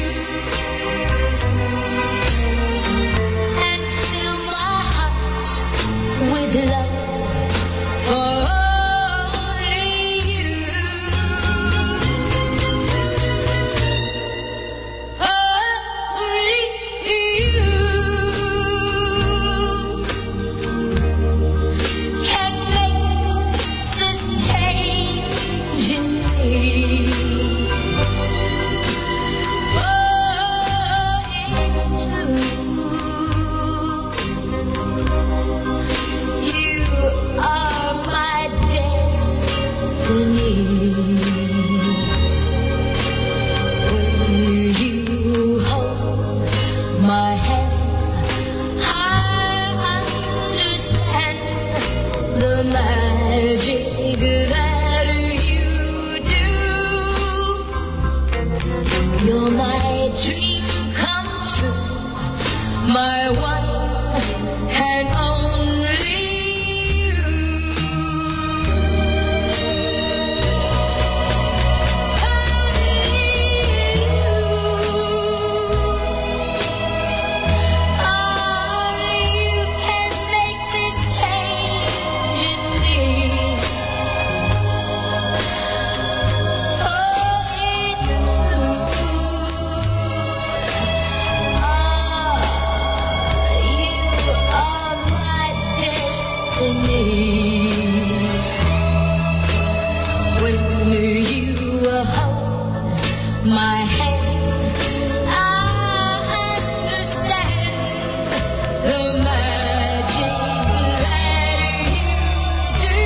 and fill my heart with love for only you. Only you can make this change in me. Oh, it's true. You are my destiny. When you hold my hand, I understand the magic that you do. You're my dream come true, my one and only you. Only you can make this change in me. Oh, it's true. You are my destiny. When you hold my hand, I understand the magic that you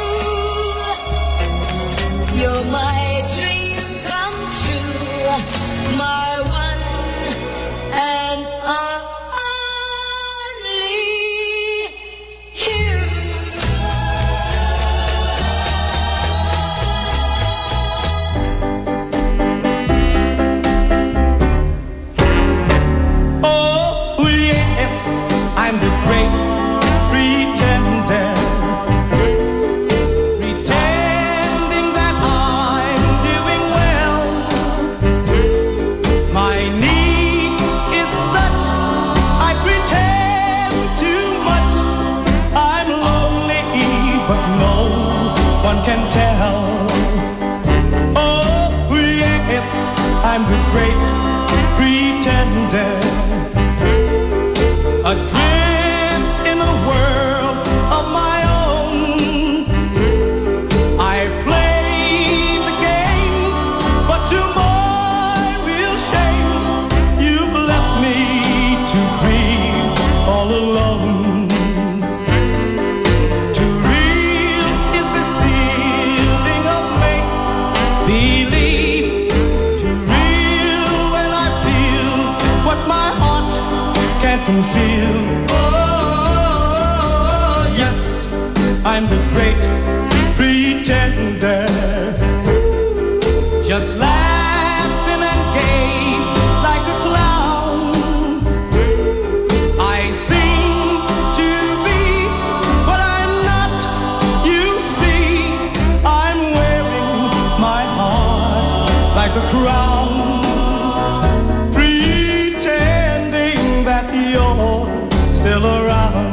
do. You're my dream come true, my one and only you. Oh, yes, I'm the great pretender. Pretending that I'm doing well. My need is such, I pretend too much. I'm lonely, but no one can tell. Oh, yes, I'm the great pretender. Adrift in a world of my own. I play the game, but to my real shame, you've left me to grieve all alone. Too real is this feeling of make-believe. Too real when I feel what my heart can't conceal. Oh, yes, I'm the great pretender. Just laughing and gay like a clown. I seem to be what I'm not. You see, I'm wearing my heart like a crown. Pretending that you're still around.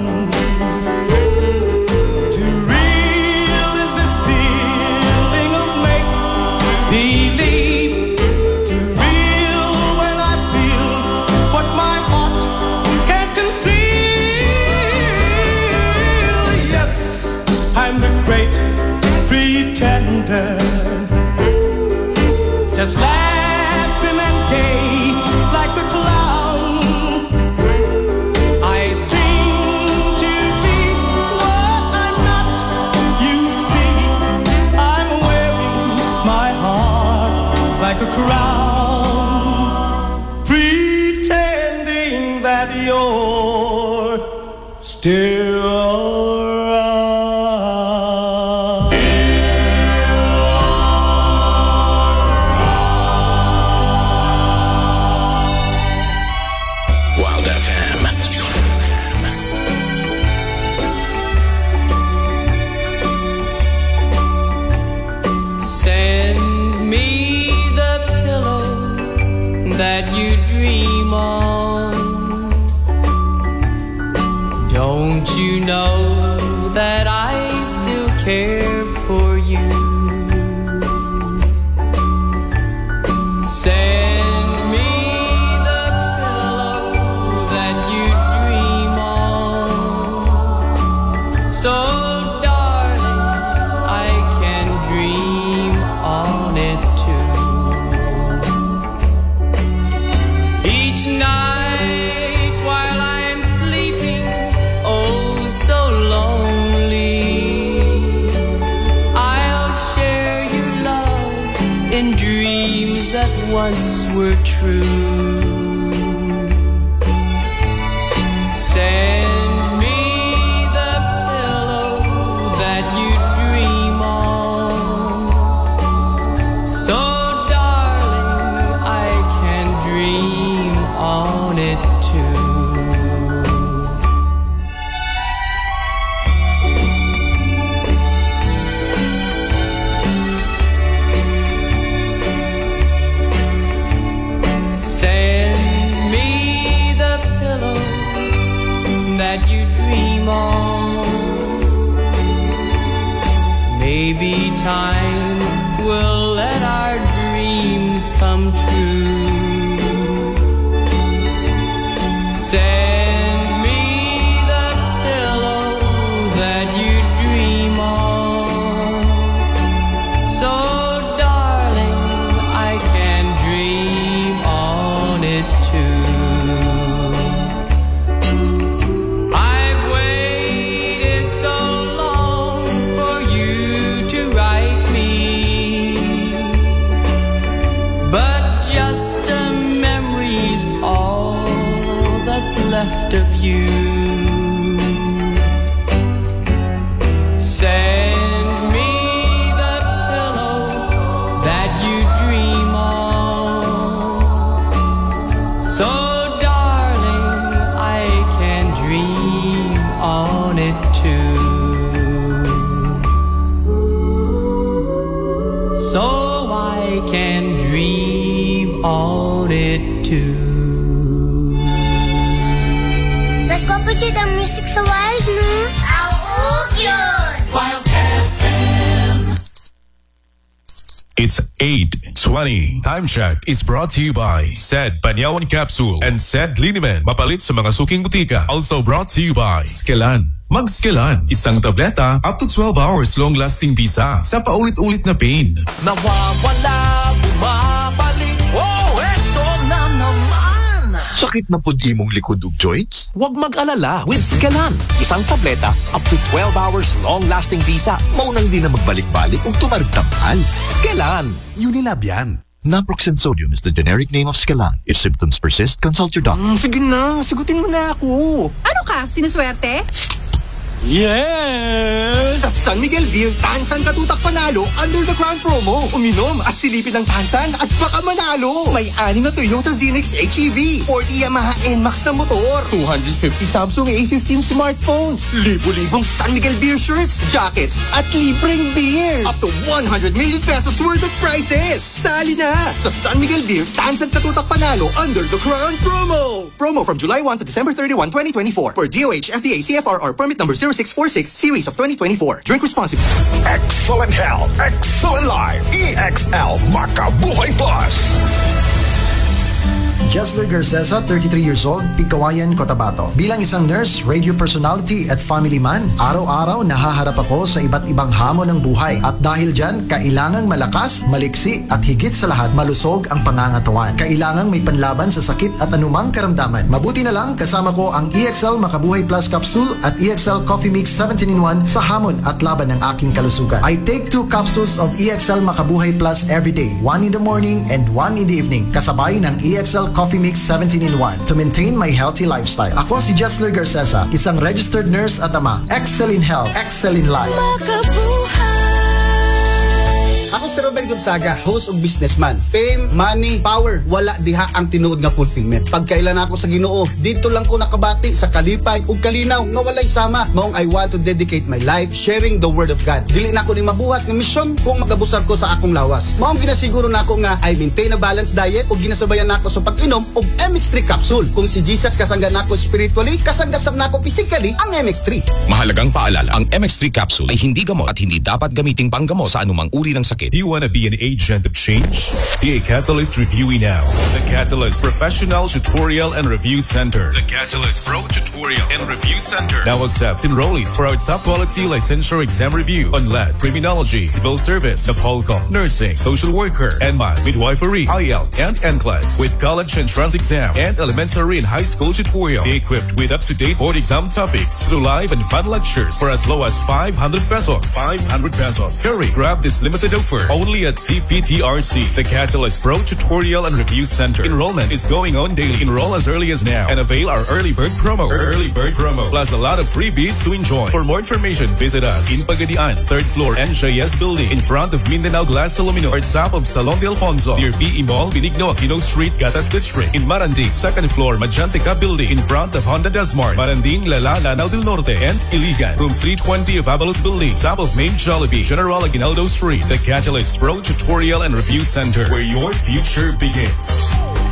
Too real is this feeling of make-believe. Too real when I feel what my heart around, pretending that you're still around. Wild FM. Send me the pillow that you dream on. Don't you know that I still care for you? Send me the pillow that you dream on. So darling, I can dream on it too. Each night while I'm sleeping, oh so lonely, I'll share your love in dreams that once were true. Send me the pillow that you dream on. So darling, I can dream on it too. Send me the pillow that you dream on. Maybe time will let our dreams come true. Send me the pillow that you dream on. So darling, I can dream on it too. I've waited so long for you to write me, but just a memory's all that's left of you. Send me the pillow that you dream on. So darling, I can dream on it too. So I can dream on it too. Mas ko pa ang music sa Wild, no? Aug yun! Wild FM! It's 8:20. Time check is brought to you by Sed Panyawan Capsule and Sed Liniment. Mapalit sa mga suking butika. Also brought to you by Skelan. Mag-Skelan. Isang tableta up to 12 hours long-lasting bisa sa paulit-ulit na pain. Nawawala, bumabalik, oh, eto na naman! Sakit na pud imong likod ug joints? Huwag mag-alala with Skelan. Isang tableta, up to 12 hours long-lasting visa. Maunang di na magbalik-balik ug tumarigtambal. Skelan. Unilab yan. Naproxen sodium is the generic name of Skelan. If symptoms persist, consult your doctor. Sige na, sigutin mo na ako. Ano ka? Sinuswerte? Yes! Sa San Miguel Beer, Tansan Katutak Panalo under the Crown promo. Uminom at silipin ng Tansan at baka manalo. May 6 na Toyota Zenix HEV, 40 Yamaha NMAX na motor, 250 Samsung A15 smartphones, libo-libong San Miguel Beer shirts, jackets, at libreng beer. Up to 100 million pesos worth of prizes. Sali na sa San Miguel Beer, Tansan Katutak Panalo under the Crown promo. Promo from July 1 to December 31, 2024 for DOH, FDA, CFRR permit number 0646 series of 2024. Drink responsibly. Excellent health, excellent life. EXL Makabuhay Plus. Jesler Garcesa, 33 years old, Pigkawayan, Cotabato. Bilang isang nurse, radio personality at family man, araw-araw nahaharap ako sa iba't ibang hamon ng buhay. At dahil dyan, kailangang malakas, maliksi at higit sa lahat, malusog ang pangangatawan. Kailangang may panlaban sa sakit at anumang karamdaman. Mabuti na lang, kasama ko ang EXL Makabuhay Plus Capsule at EXL Coffee Mix 17-in-1 sa hamon at laban ng aking kalusugan. I take 2 capsules of EXL Makabuhay Plus every day, 1 in the morning and 1 in the evening, kasabay ng EXL Coffee Mix 17-in-1 to maintain my healthy lifestyle. Ako si Jesler Garcesa, isang registered nurse at ama. Excel in health, excel in life. Ako si Robert Gonzaga, host of Businessman. Fame, money, power, wala diha ang tinuod nga fulfillment. Pagkailan ako sa Ginoo, dito lang ko nakabati sa kalipay ug kalinaw nga walay sama. Maong I want to dedicate my life sharing the word of God. Dili na ko ni mabuhat nga misyon kung magabusag ko sa akong lawas. Maong ginasiguro nako nga I maintain a balanced diet ug ginasabayan nako sa pag-inom og MX3 capsule. Kung si Jesus kasangga nako spiritually, kasanggasam nako physically ang MX3. Mahalagang paalala, ang MX3 capsule ay hindi gamot at hindi dapat gamiting panggamot sa anumang uri ng sakit. Do you want to be an agent of change? Be a Catalyst Reviewee now. The Catalyst Professional Tutorial and Review Center. The Catalyst Pro Tutorial and Review Center now accepts enrollees for our top quality licensure exam review on lead, criminology, civil service, Napolcom, nursing, social worker, NMAT, midwifery, IELTS, and NCLEX with college entrance exam and elementary and high school tutorial. Be equipped with up-to-date board exam topics through live and fun lectures for as low as 500 pesos. 500 pesos. Hurry, grab this limited offer only at CPTRC, the Catalyst Pro Tutorial and Review Center. Enrollment is going on daily. Enroll as early as now and avail our early bird promo. Plus a lot of freebies to enjoy. For more information, visit us in Pagadian, 3rd floor NJS building in front of Mindanao Glass Alumino or top of Salon de Alfonso near PE Mall, Benigno Aquino Street, Gatas District. In Maranding, 2nd floor Majantica building in front of Honda Desmart, Maranding, Lala, Lanao del Norte, and Iligan. Room 320 of Abalos building, top of Main Jollibee, General Aguinaldo Street. The Catalyst Pro Tutorial and Review Center, where your future begins.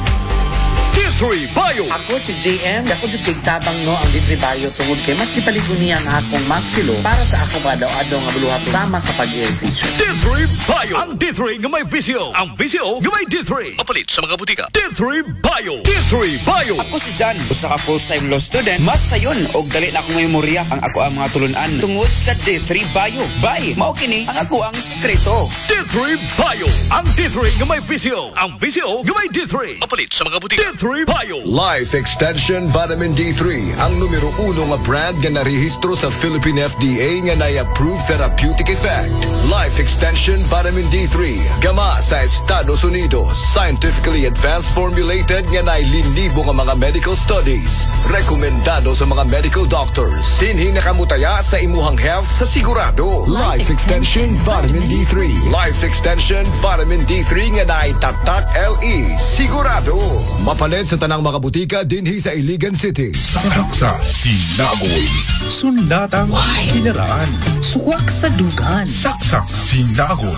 D3 Bio. Ako si JM. Ako jud kay tabang no ang D3 Bio tungod kay mas kipaligon niya ang akong maskilo para sa akong adaw-adaw nga buluhat sama sa pag-ehersisyo. D3 Bio. Ang D3 nga may visio. Ang visio nga may D3. Mapalit sa mga butika. D3 Bio. D3 Bio. Ako si Jan, usa ka full-time law student. Mas sayon og dali na akong memorya ang ako ang mga tulunan tungod sa D3 Bio. Bye. Mao kini ang ako ang sekreto. D3 Bio. Ang D3 nga may visio. Ang visio nga may D3. Mapalit sa mga butika. D3 Bio. Life Extension Vitamin D3, ang numero 1 nga brand nga narehistro sa Philippine FDA nga na-approve therapeutic effect. Life Extension Vitamin D3, gama sa Estados Unidos, scientifically advanced formulated nga nailinibo nga mga medical studies. Rekomendado sa mga medical doctors. Dinhi nakamutaya sa imuhang health sa sigurado. Life Extension Vitamin D3. Life Extension Vitamin D3 nga naitatak LE. Sigurado. Mapalit sa tanang mga butika dinhi sa Iligan City. Saksa Sinagoy. Sundatang Kinaraan. Suwak sa dugan. Saksak Sinagoy.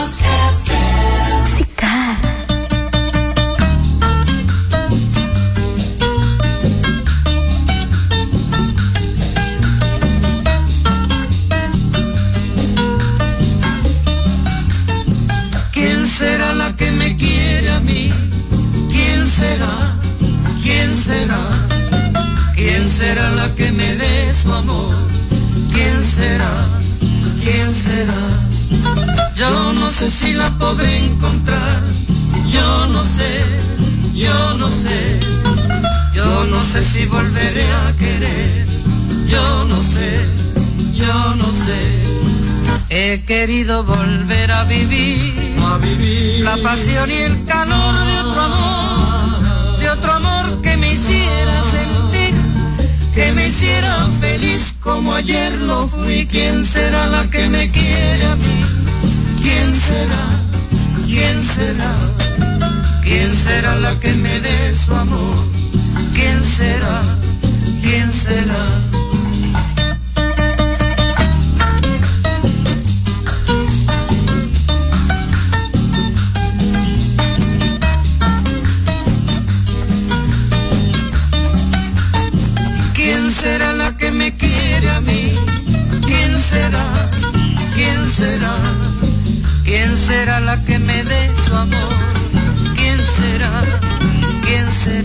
Sikat. ¿Quién será la que me quiere a mí? ¿Quién será? ¿Quién será? ¿Quién será la que me dé su amor? ¿Quién será? ¿Quién será? Yo no sé si la podré encontrar. Yo no sé, yo no sé. Yo no sé si volveré a querer. Yo no sé, yo no sé. He querido volver a vivir la pasión y el calor de otro amor que me hiciera sentir, que me hiciera feliz como ayer lo fui. ¿Quién será la que me quiere a mí? ¿Quién será? ¿Quién será? ¿Quién será la que me dé su amor? ¿Quién será? ¿Quién será? ¿Quién será la que me quiere a mí? ¿Quién será? ¿Quién será? ¿Quién será la que me dé su amor? ¿Quién será? ¿Quién será?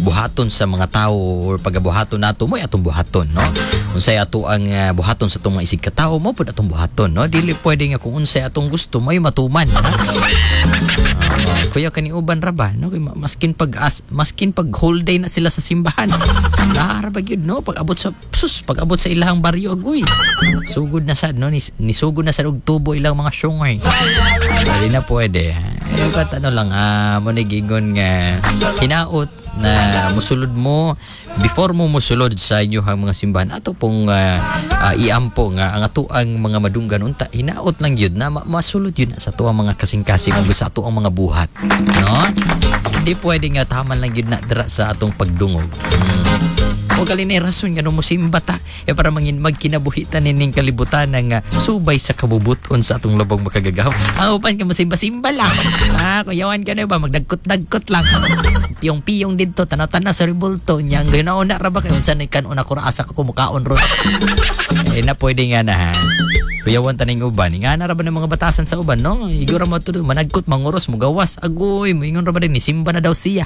buhaton sa mga tao or pagabuhaton nato mo atong buhaton, no? Unsay ato ang buhaton sa atong mga isig ka tao mo pud atong buhaton, no? Dili pwede nga kung unsay atong gusto may matuman, ha? Kuya kani uban ra ba, no? Maskin pag whole day na sila sa simbahan. Lahara ba gyud, no? Pag-abot sa ilahang baryo agoy. Sugod na sad, no? Nisugod na sad og tubo ilang mga syungay. Dili na pwede. Kat ano lang, mo nagingon nga hinaot na musulod mo before mo musulod sa inyong mga simbahan ato pong iampo nga ang ato ang mga madunggan unta hinaot lang yun na masulod yun sa ato ang mga kasing-kasing ug sa ato ang mga buhat, no? Hindi pwede nga taman lang yun na dira sa atong pagdungog. O galing na rason nga no mo simba ta para magkinabuhitan nining kalibutan ng subay sa kabubuton sa atong labong makagagaw. Upan ka masimba-simba lang. Kuyawan ka na ba magdagkot-dagkot lang. Piyong-piyong dito tanaw-tanaw sa ribulto nya ginauna ra ba kay unsa ni kanuna ko asa ko mukaon ron. Na pwede nga na ha. Kuyawan taning uban nga na ra ba ng mga batasan sa uban, no? Igura mo tudo managkot manguros mo gawas agoy mo ingon ra ba din ni simba na daw siya.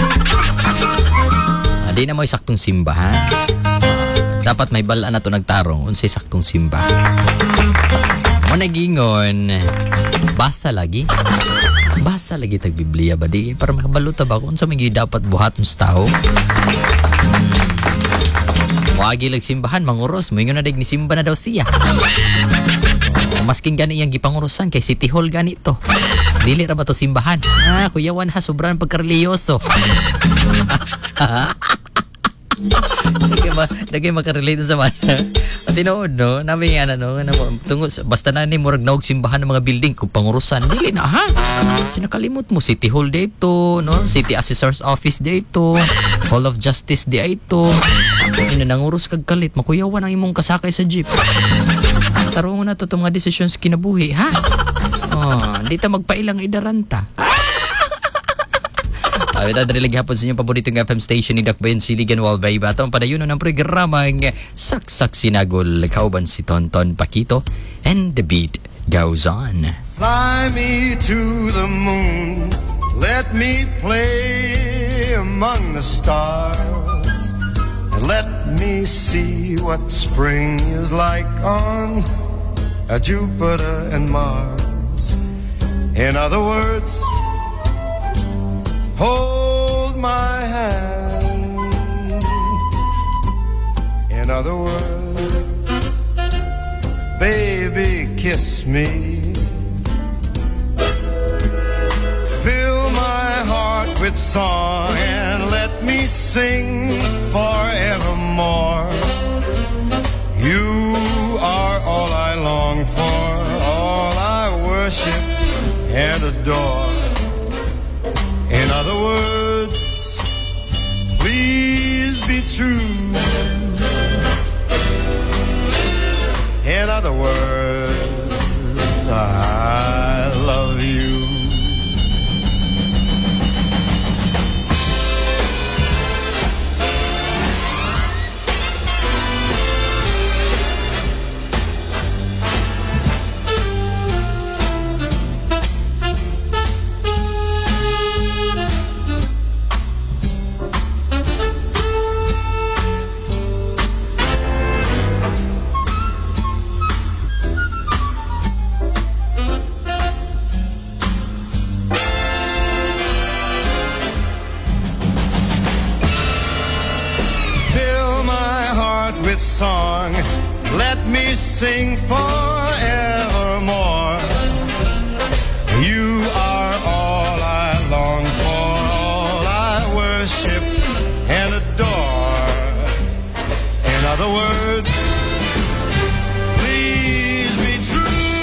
Di na mo saktong simbahan. Dapat may balaan na to nagtarong unsay saktong simba. Mo nagingon basa lagi tag Biblia ba di para makabaluta ba kung unsa may dapat buhaton sa tao. Moagi lag simbahan manguros mo ingon na dig ni simba na daw siya. Masking gani iyang gipangurusan kay City Hall ganito. Dili ra ba to simbahan? Kuyawan ha sobrang pagkareliyoso. Dagay makarelate sa man. Tinood, no? Nabi nga tungod basta na ni murag naog simbahan ng mga building kung pangurusan. Dili na ha. Sinakalimot mo City Hall dito, no? City Assessor's Office dito, Hall of Justice dito. Ina nangurus kag kalit makuyawan ang imong kasakay sa jeep. Tarungon na to mga decisions kinabuhi, ha? Di ta magpailang idaranta. Ito dali hapon sa inyong paboritong FM station ni Doc Ben Siligan Walbay Batong padayunan ng programang Saksak Sinagol kauban si Tonton Paquito and the beat goes on. Fly me to the moon, let me play among the stars, and let me see what spring is like on Jupiter and Mars. In other words, hold my hand. In other words, baby, kiss me. Fill my heart with song and let me sing forevermore. You are all I long for, all I worship and adore. In other words, please be true. In other words, I love you. Song, let me sing forevermore. You are all I long for, all I worship and adore. In other words, please be true.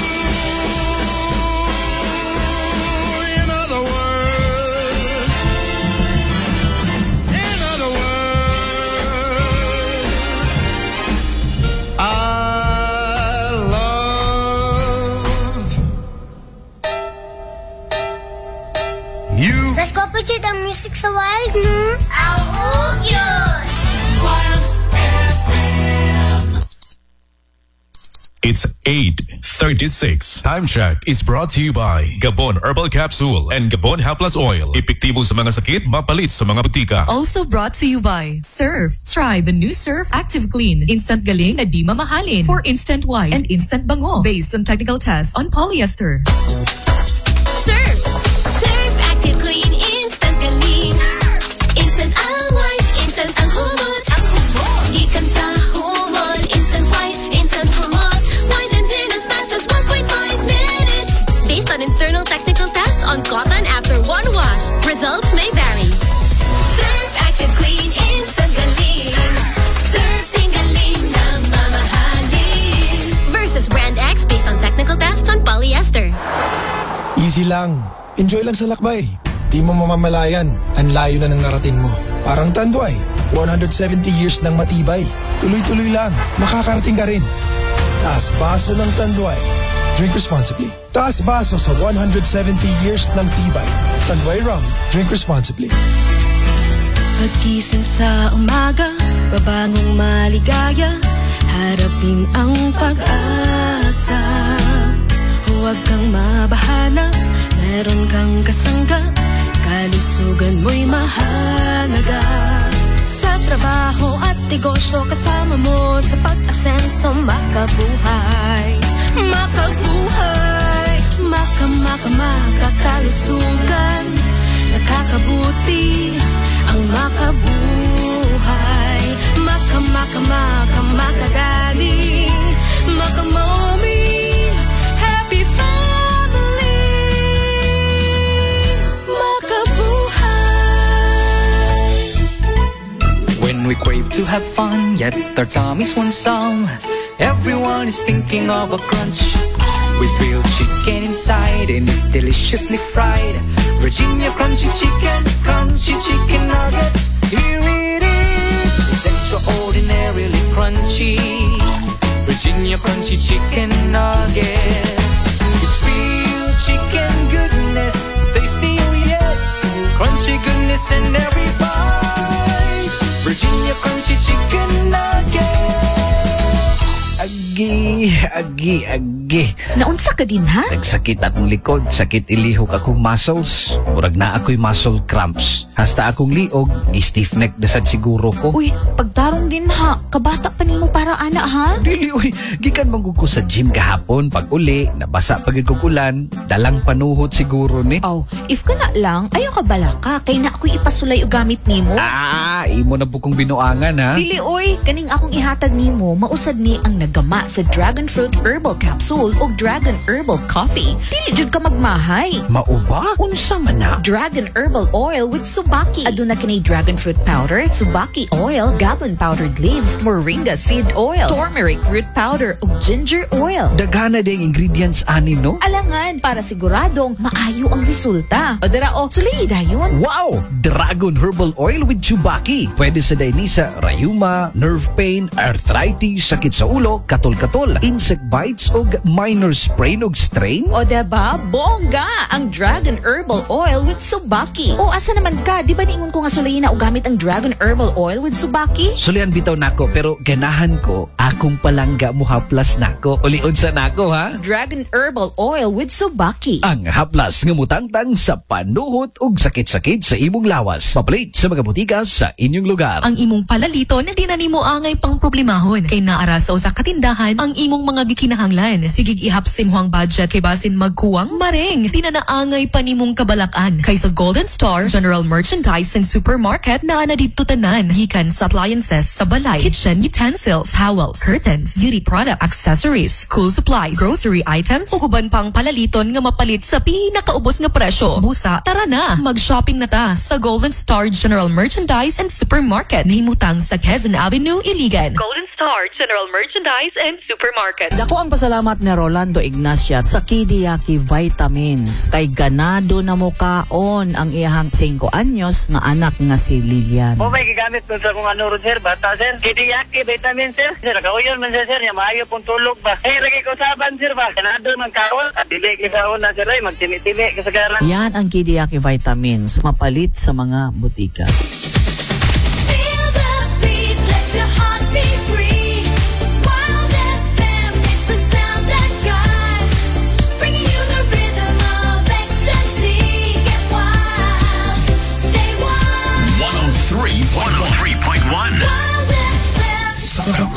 In other words, Let's go put you the music sa wild, no? Ahog yun! It's 8:30. 36. Time check is brought to you by Gabon Herbal Capsule and Gabon Haplas Oil. Epektibo sa mga sakit, mapalit sa mga butika. Also brought to you by Surf. Try the new Surf Active Clean. Instant galing na di mamahalin. For instant white and instant bango. Based on technical tests on polyester. Surf. Surf Active Clean. Instant galing. Instant ang white. Instant ang humot. Ang humot. Gikan sa humot. Instant white. Instant humot. Whitens in as fast as 1.5 minutes. Based on internal technical tests on cotton after one wash. Results may vary. Surf Active Clean. Instant galing. Surf sing galing na mamahalin. Versus Brand X based on technical tests on polyester. Easy lang. Enjoy lang sa lakbay. Di mo mamamalayan. Ang layo na ng narating mo. Parang Tanduay. 170 years ng matibay. Tuloy-tuloy lang. Makakarating ka rin. Taas baso ng Tanduay. Drink responsibly. Taas baso sa 170 years ng tibay. Tanduay Rum. Drink responsibly. Pagkising sa umaga, babangong maligaya, harapin ang pag-asa. Huwag kang mabahala, meron kang kasangga, kalusugan mo'y mahalaga. Sa trabaho at negosyo, kasama mo sa pag-asenso, makabuhay. Makabuhay, makakalusugan, nakakabuti ang makabuhay. Makagaling, makamommy, happy family, makabuhay. When we crave to have fun, yet our tummy's one song, everyone is thinking of a crunch. With grilled chicken inside and if deliciously fried, Virginia crunchy chicken nuggets. Here it is, it's extraordinarily crunchy. Virginia crunchy chicken nuggets. It's real chicken goodness, tasty oh yes, crunchy goodness in every bite. Virginia crunchy chicken nuggets. Agi. Naunsa ka din ha? Nagsakit akong likod, sakit ilihok akong muscles. Murag na ako'y muscle cramps. Hasta akong liog, gi-stiff neck dasad siguro ko. Uy, pagtarong din ha. Kabata pa nimo para ana ha? Dili, uy. Gikan manggug ko sa gym kahapon. Pag uli, nabasa pagid kong ulan. Dalang panuhot siguro ni. Oh, if ka na lang, ayaw ka bala ka. Kay na ako'y ipasulay og gamit nimo. Imo na bukong binuangan ha. Dili, uy. Kaning akong ihatag nimo, mausad ni ang nagama sa Dragon Fruit Herbal Capsule o Dragon Herbal Coffee. Dili jud ka magmahay. Mauba? Unsa man na? Dragon Herbal Oil with Subaki. Aduna kini Dragon Fruit Powder, Subaki Oil, Gablon Powdered Leaves, Moringa Seed Oil, Turmeric Root Powder ug Ginger Oil. Daghana ding ingredients ani no? Alangan para siguradong maayo ang resulta. O dara o, sulay dayon. Wow! Dragon Herbal Oil with Subaki. Pwede sa dinisa, rayuma, nerve pain, arthritis, sakit sa ulo, katol-katol, insect bites o minor sprain o strain. O diba? Bongga! Ang Dragon Herbal Oil with Subaki. O asa naman ka? Di ba niingon ko nga sulayin na o gamit ang Dragon Herbal Oil with Subaki? Sulian bitaw nako pero ganahan ko akong palangga mo haplas nako. Ulion sa nako ha? Dragon Herbal Oil with Subaki. Ang haplas nga mutangtang sa panuhot ug sakit-sakit sa imong lawas. Papalit sa mga butika sa inyong lugar. Ang imong palalito na di na nimo angay pang problemahon. Kay naara sa usa ka tindahan ang imong mga gikinahanglan. Sigig ihapsim huang budget kay basin magkuwang maring. Tinanaangay pa nimong kabalakan. Kay sa Golden Star General Merchandise and Supermarket na dito tanan. Gikan sa appliances sa balay, kitchen utensils, towels, curtains, beauty product, accessories, school supplies, grocery items, ug uban pang palaliton nga mapalit sa pinakaubos nga presyo. Busa, tara na! Mag-shopping na ta sa Golden Star General Merchandise and Supermarket. Nahimutang sa Quezon Avenue, Iligan. Golden Star General Merchandise and Supermarket. Dako ang pasalamat ni Rolando Ignacia sa Kidiyaki Vitamins. Kay ganado na mo kaon ang iyahang 5 anyos nga anak nga si Lilian. O may gigamit po sa kung ano ron sir, bata sir. Kidiyaki Vitamins sir. Sir, kauyon man sir, niya maayo pong tulog ba. Eh, lagi ko saban sir ba. Ganado man kaon. At dili kisaon na sir ay magtimi-timi kasagaran. Yan ang Kidiyaki Vitamins. Mapalit sa mga butika. Feel the beat, let your heart be free. Wild FM, it's the sound that guides.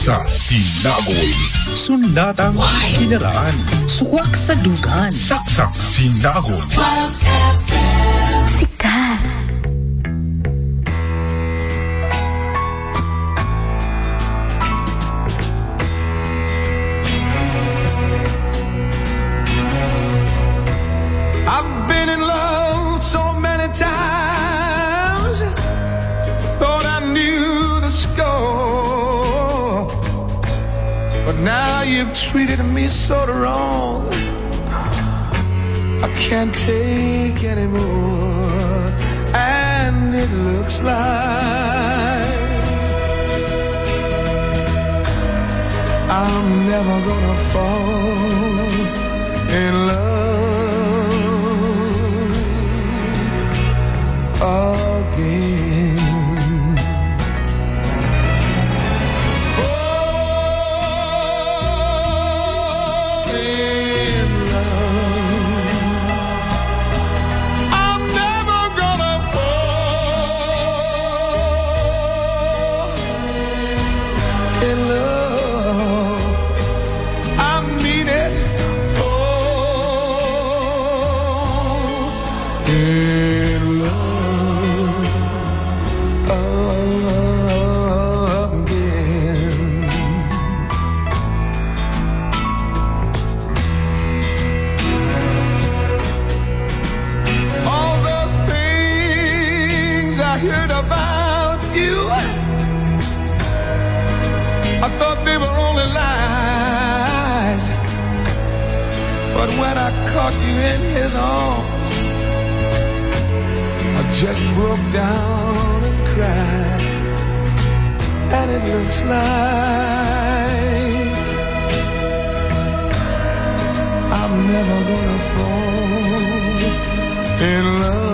Saksa, sinagoy, sundatang kinaraan. Suwak sa dugan. Saksak, sinagoy. Sikat. I've been in love so many times, thought I knew the score, but now you've treated me so wrong, I can't take anymore, and it looks like I'm never gonna fall in love again. Fall in love. I'm never gonna fall in love. I mean it. Fall in love again. All those things I heard about you, I thought they were only lies, but when I caught you in his arms, I just broke down and cried, and it looks like I'm never gonna fall in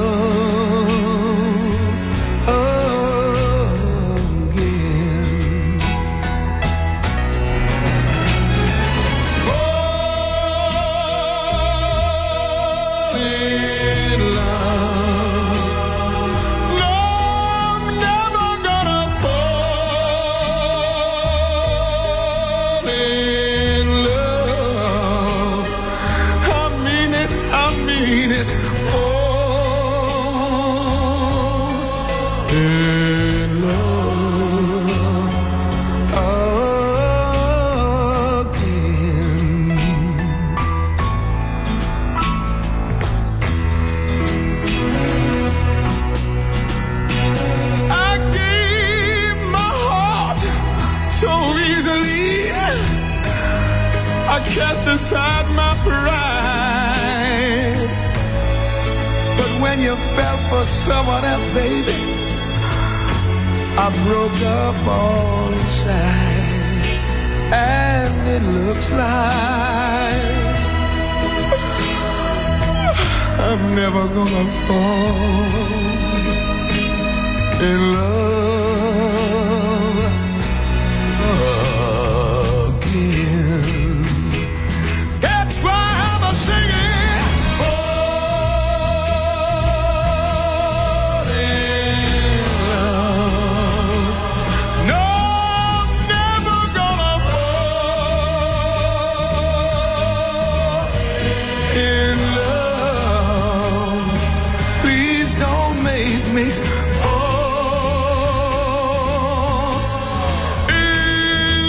love again. Fall in love. No, I'm never gonna fall in love. I mean it, I mean it. Fall in love again. I gave my heart so easily, I cast aside my pride. But when you fell for someone else, baby, I broke up all inside, and it looks like I'm never gonna fall in love again. That's why I'm a singing. Fall in love. No, I'm never gonna fall in love. Please don't make me fall in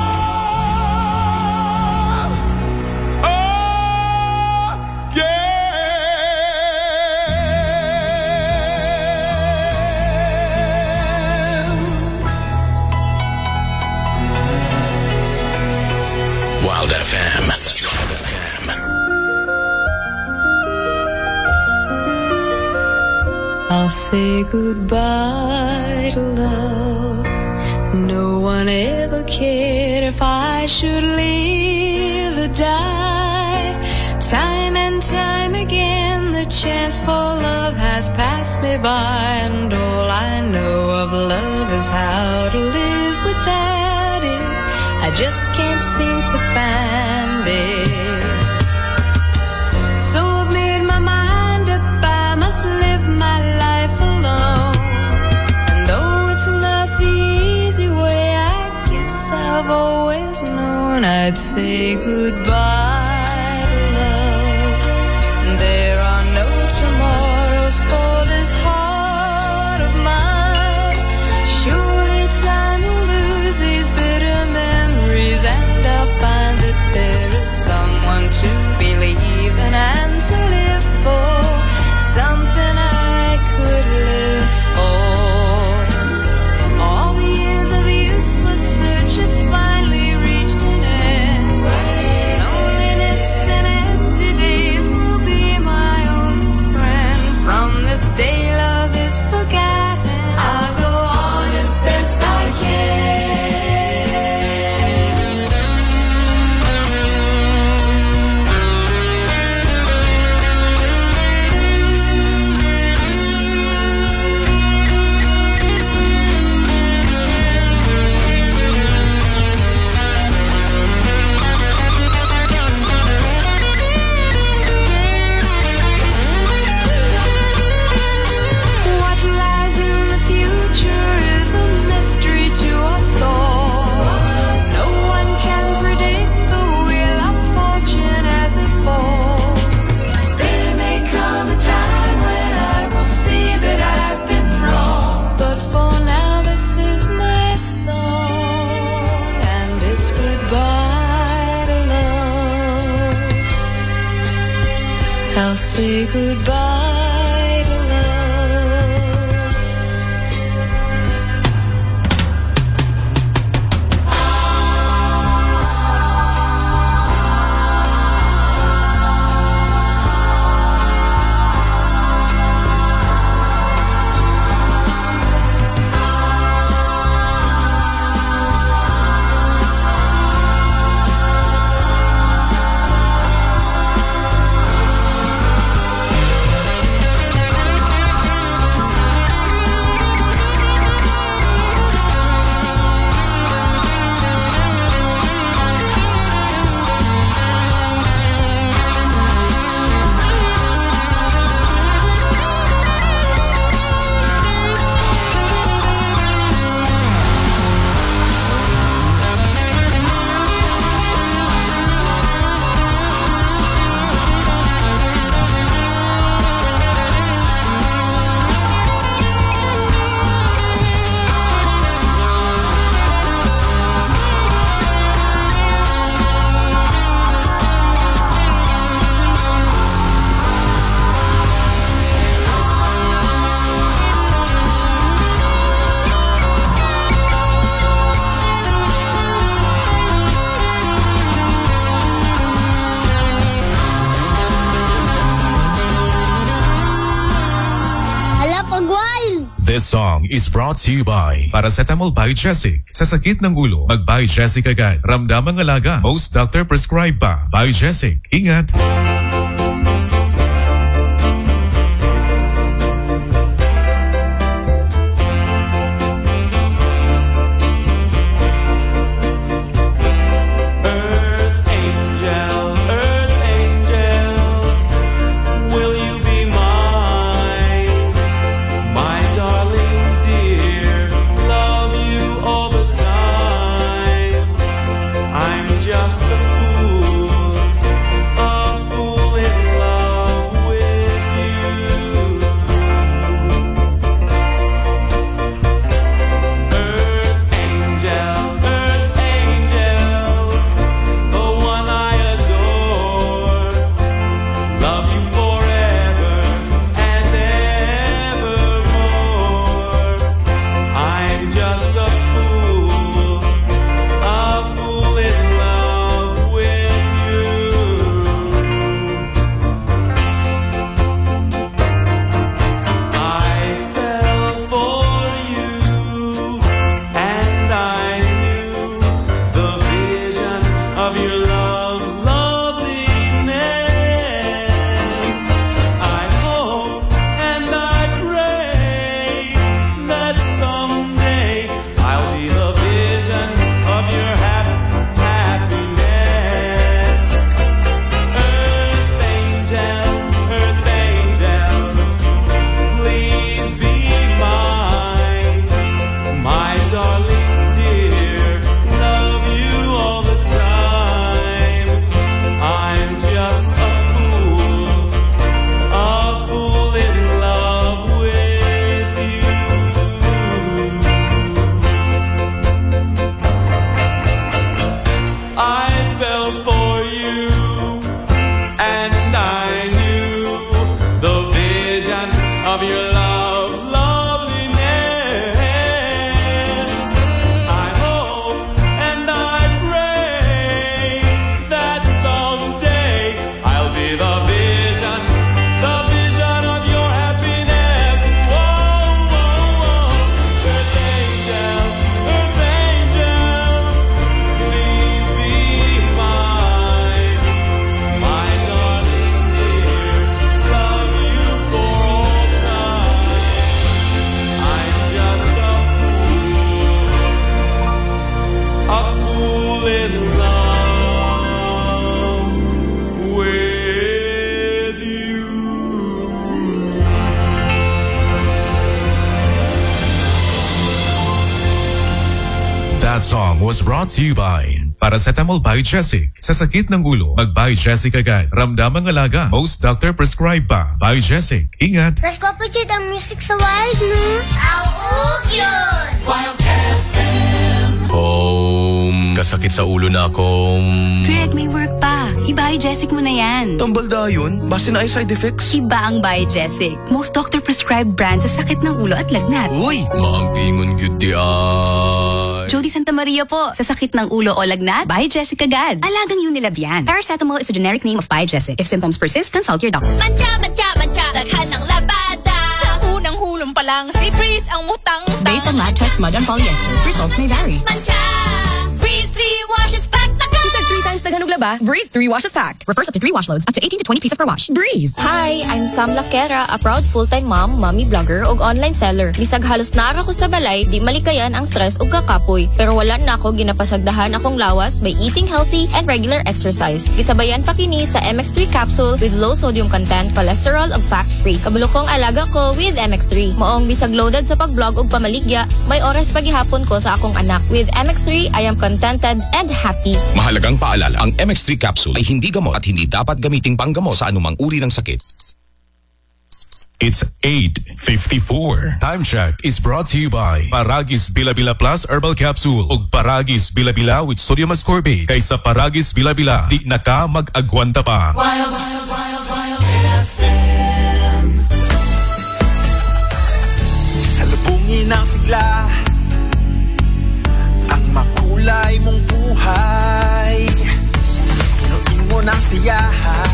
love again. Wild FM. I'll say goodbye to love. No one ever cared if I should live or die. Time and time again, the chance for love has passed me by, and all I know of love is how to live without it. I just can't seem to find it. So I've made my mind up, I must live my life alone. And though it's not the easy way, I guess I've I'd say goodbye to love. There are no tomorrows for this heart of mine. Surely time will lose these bitter memories, and I'll find that there is someone to believe in and to live for, something I could live for. All the years of useless search have finally reached an end. Loneliness and empty days will be my only friend. From this day love is forgotten, I'll go on as best I can. What lies in the future is a mystery to us all. No one can predict the wheel of fortune as it falls. There may come a time when I will see that I've been wrong, but for now this is my song, and it's goodbye to love. I'll say goodbye to love. Hala, pagwal! This song is brought to you by Paracetamol by Jessic. Sa sakit ng ulo, mag-by Jessic agad. Ramdamang alaga, most doctor prescribe pa. By Jessic. Ingat! Earth angel, will you be mine? My darling dear, love you all the time. I'm just a fool That song was brought to you by Paracetamol by Jessic. Sa sakit ng ulo, mag-by Jessic agad. Ramdamang alaga. Most doctor prescribe pa. By Jessic. Ingat. Mas gwapo dyan ang music sa wild, no? Aug yun! Wild Kasakit sa ulo na akong... Greg, may work pa. I-Biogesic mo na yan. Tambal da yun? Base na ay side effects? Iba ang Biogesic. Most doctor-prescribed brand sa sakit ng ulo at lagnat. Uy! Maampingon yun di ay... Jody Santa Maria po. Sa sakit ng ulo o lagnat, Biogesic agad. Alagang Unilab yan. Paracetamol is a generic name of Biogesic. If symptoms persist, consult your doctor. Mancha, daghan ng labada. Sa unang hulong pa lang, si Breeze ang mutang. Based on lab test mud and polyester, results may vary. Mancha, Breeze 3 washes back the car. Isang 3 times daghan og laba, Breeze 3 washes packed. Refers up to 3 wash loads, up to 18 to 20 pieces per wash. Breeze. Hi, I'm Sam Laquera, a proud full-time mom, mommy blogger ug online seller. Bisag halos nara ko sa balay, di malikayan ang stress ug kakapoy. Pero wala na ako ginapasagdahan akong lawas by eating healthy and regular exercise. Gisabayan pa kini sa MX3 capsule with low sodium content, cholesterol ug fat-free. Kabulokong alaga ko with MX3. Moong bisag loaded sa pagblog ug pamaligya, may oras pagihapon ko sa akong anak. With MX3, I am contented and happy. Mahalagang paalala, ang MX3 capsule ay hindi gamot at hindi dapat gamiting panggamot sa anumang uri ng sakit. It's 8:54. Time check is brought to you by Paragis Bila-Bila Plus Herbal Capsule ug Paragis Bila-Bila with sodium ascorbate. Kaysa Paragis Bila-Bila, di na ka mag-agwanta pa. Salubungin ang sigla, ang makulay mong buhay. Punuin mo ng siyaha,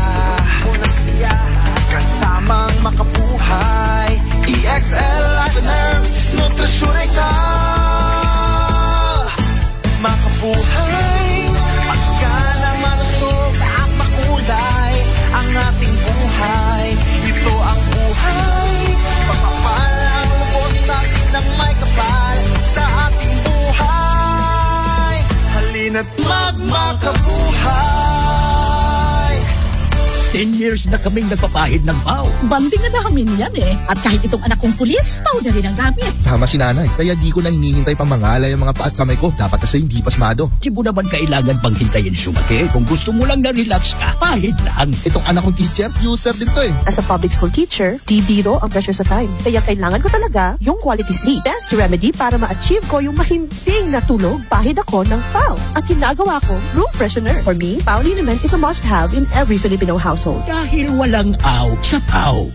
kasamang makabuhay. EXL Life and Herbs Nutritional. Makabuhay, masigana, malusog at makulay ang ating buhay. Ito ang buhay, pagpapal ang lubos sa akin ng may kapal sa ating buhay. Halina't magmakabuhay. 10 years na kaming nagpapahid ng PAO. Banding na namin yan eh. At kahit itong anak kong pulis, PAO na rin ang gamit. Tama si nanay. Kaya di ko na hinihintay pang mangalay ang mga paa at kamay ko. Dapat kasi hindi pasmado. Di mo naman kailangan pang hintayin sumaki. Kung gusto mo lang na relax ka, pahid lang. Itong anak kong teacher, user din to eh. As a public school teacher, di biro ang pressure sa time. Kaya kailangan ko talaga yung quality sleep. Best remedy para ma-achieve ko yung mahimbing na tulog. Pahid ako ng PAO. At ginagawa ko, room freshener. For me, PAO liniment is a must-have in every Filipino household. Dahil walang aw sa PAO.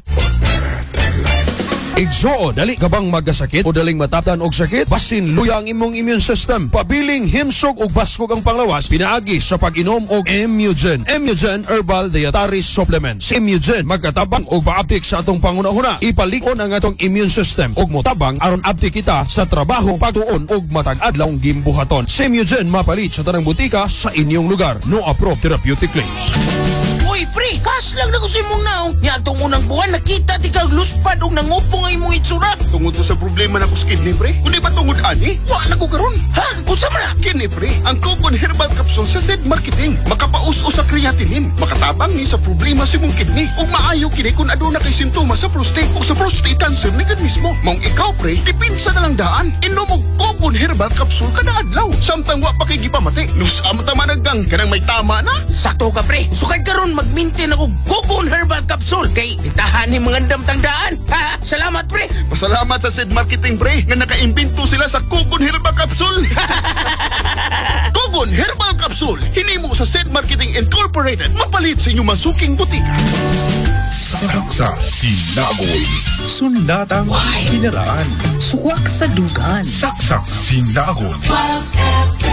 Igsuo, dali ka bang magasakit o daling mataptan og sakit? Basin luya ang imong immune system. Pabiling himsog og baskog ang panglawas, pinaagi sa pag-inom og Immugen. Immugen Herbal Dietary Supplements. Immugen magkatabang og paaptik sa atong pangunahuna. Ipalikon ang atong immune system og motabang aron aptik kita sa trabaho, pagtuon og matag adlawng gimbuhaton. Si Immugen mapalit sa tanang butika sa inyong lugar. No approved therapeutic claims. Uy, pre, kas lang na ko sa imong naong. Nga itong unang buwan, nakita di kang luspad o nangupong ay mong itsura. Tungod mo sa problema na ko sa kidney, pre. Kundi ba tungod ani? Wa na ko karon. Ha? Usa man na? Kidney, pre. Ang Cogon Herbal Capsule sa Zed Marketing. Makapaus-us sa creatinine. Makatabang ni sa problema sa imong kidney. Ug maayo kini kung aduna kay simptoma sa prostate o sa prostate cancer ni gid mismo. Mong ikaw, pre, dipinsa na lang daan. Inom og Cogon Herbal Capsule kada adlaw. Samtang wa pa kay gipamati. Nusam ta managgang kanang may tama na. Sakto ka, pre. Sukad karon mag-maintain ako Cogon Herbal Capsule kay itahan ni mga damtangdaan. Ha? Salamat, pre. Pasalamat sa Zed Marketing, pre, nga nakaimbento sila sa Cogon Herbal Capsule. Cogon Herbal Capsule. Hinimo sa Zed Marketing Incorporated. Mapalit sa inyong masuking butika. Saksa Sinagoy. Sundatang Kinaraan. Suwak sa dugan. Saksak Sinagoy. Wild FM.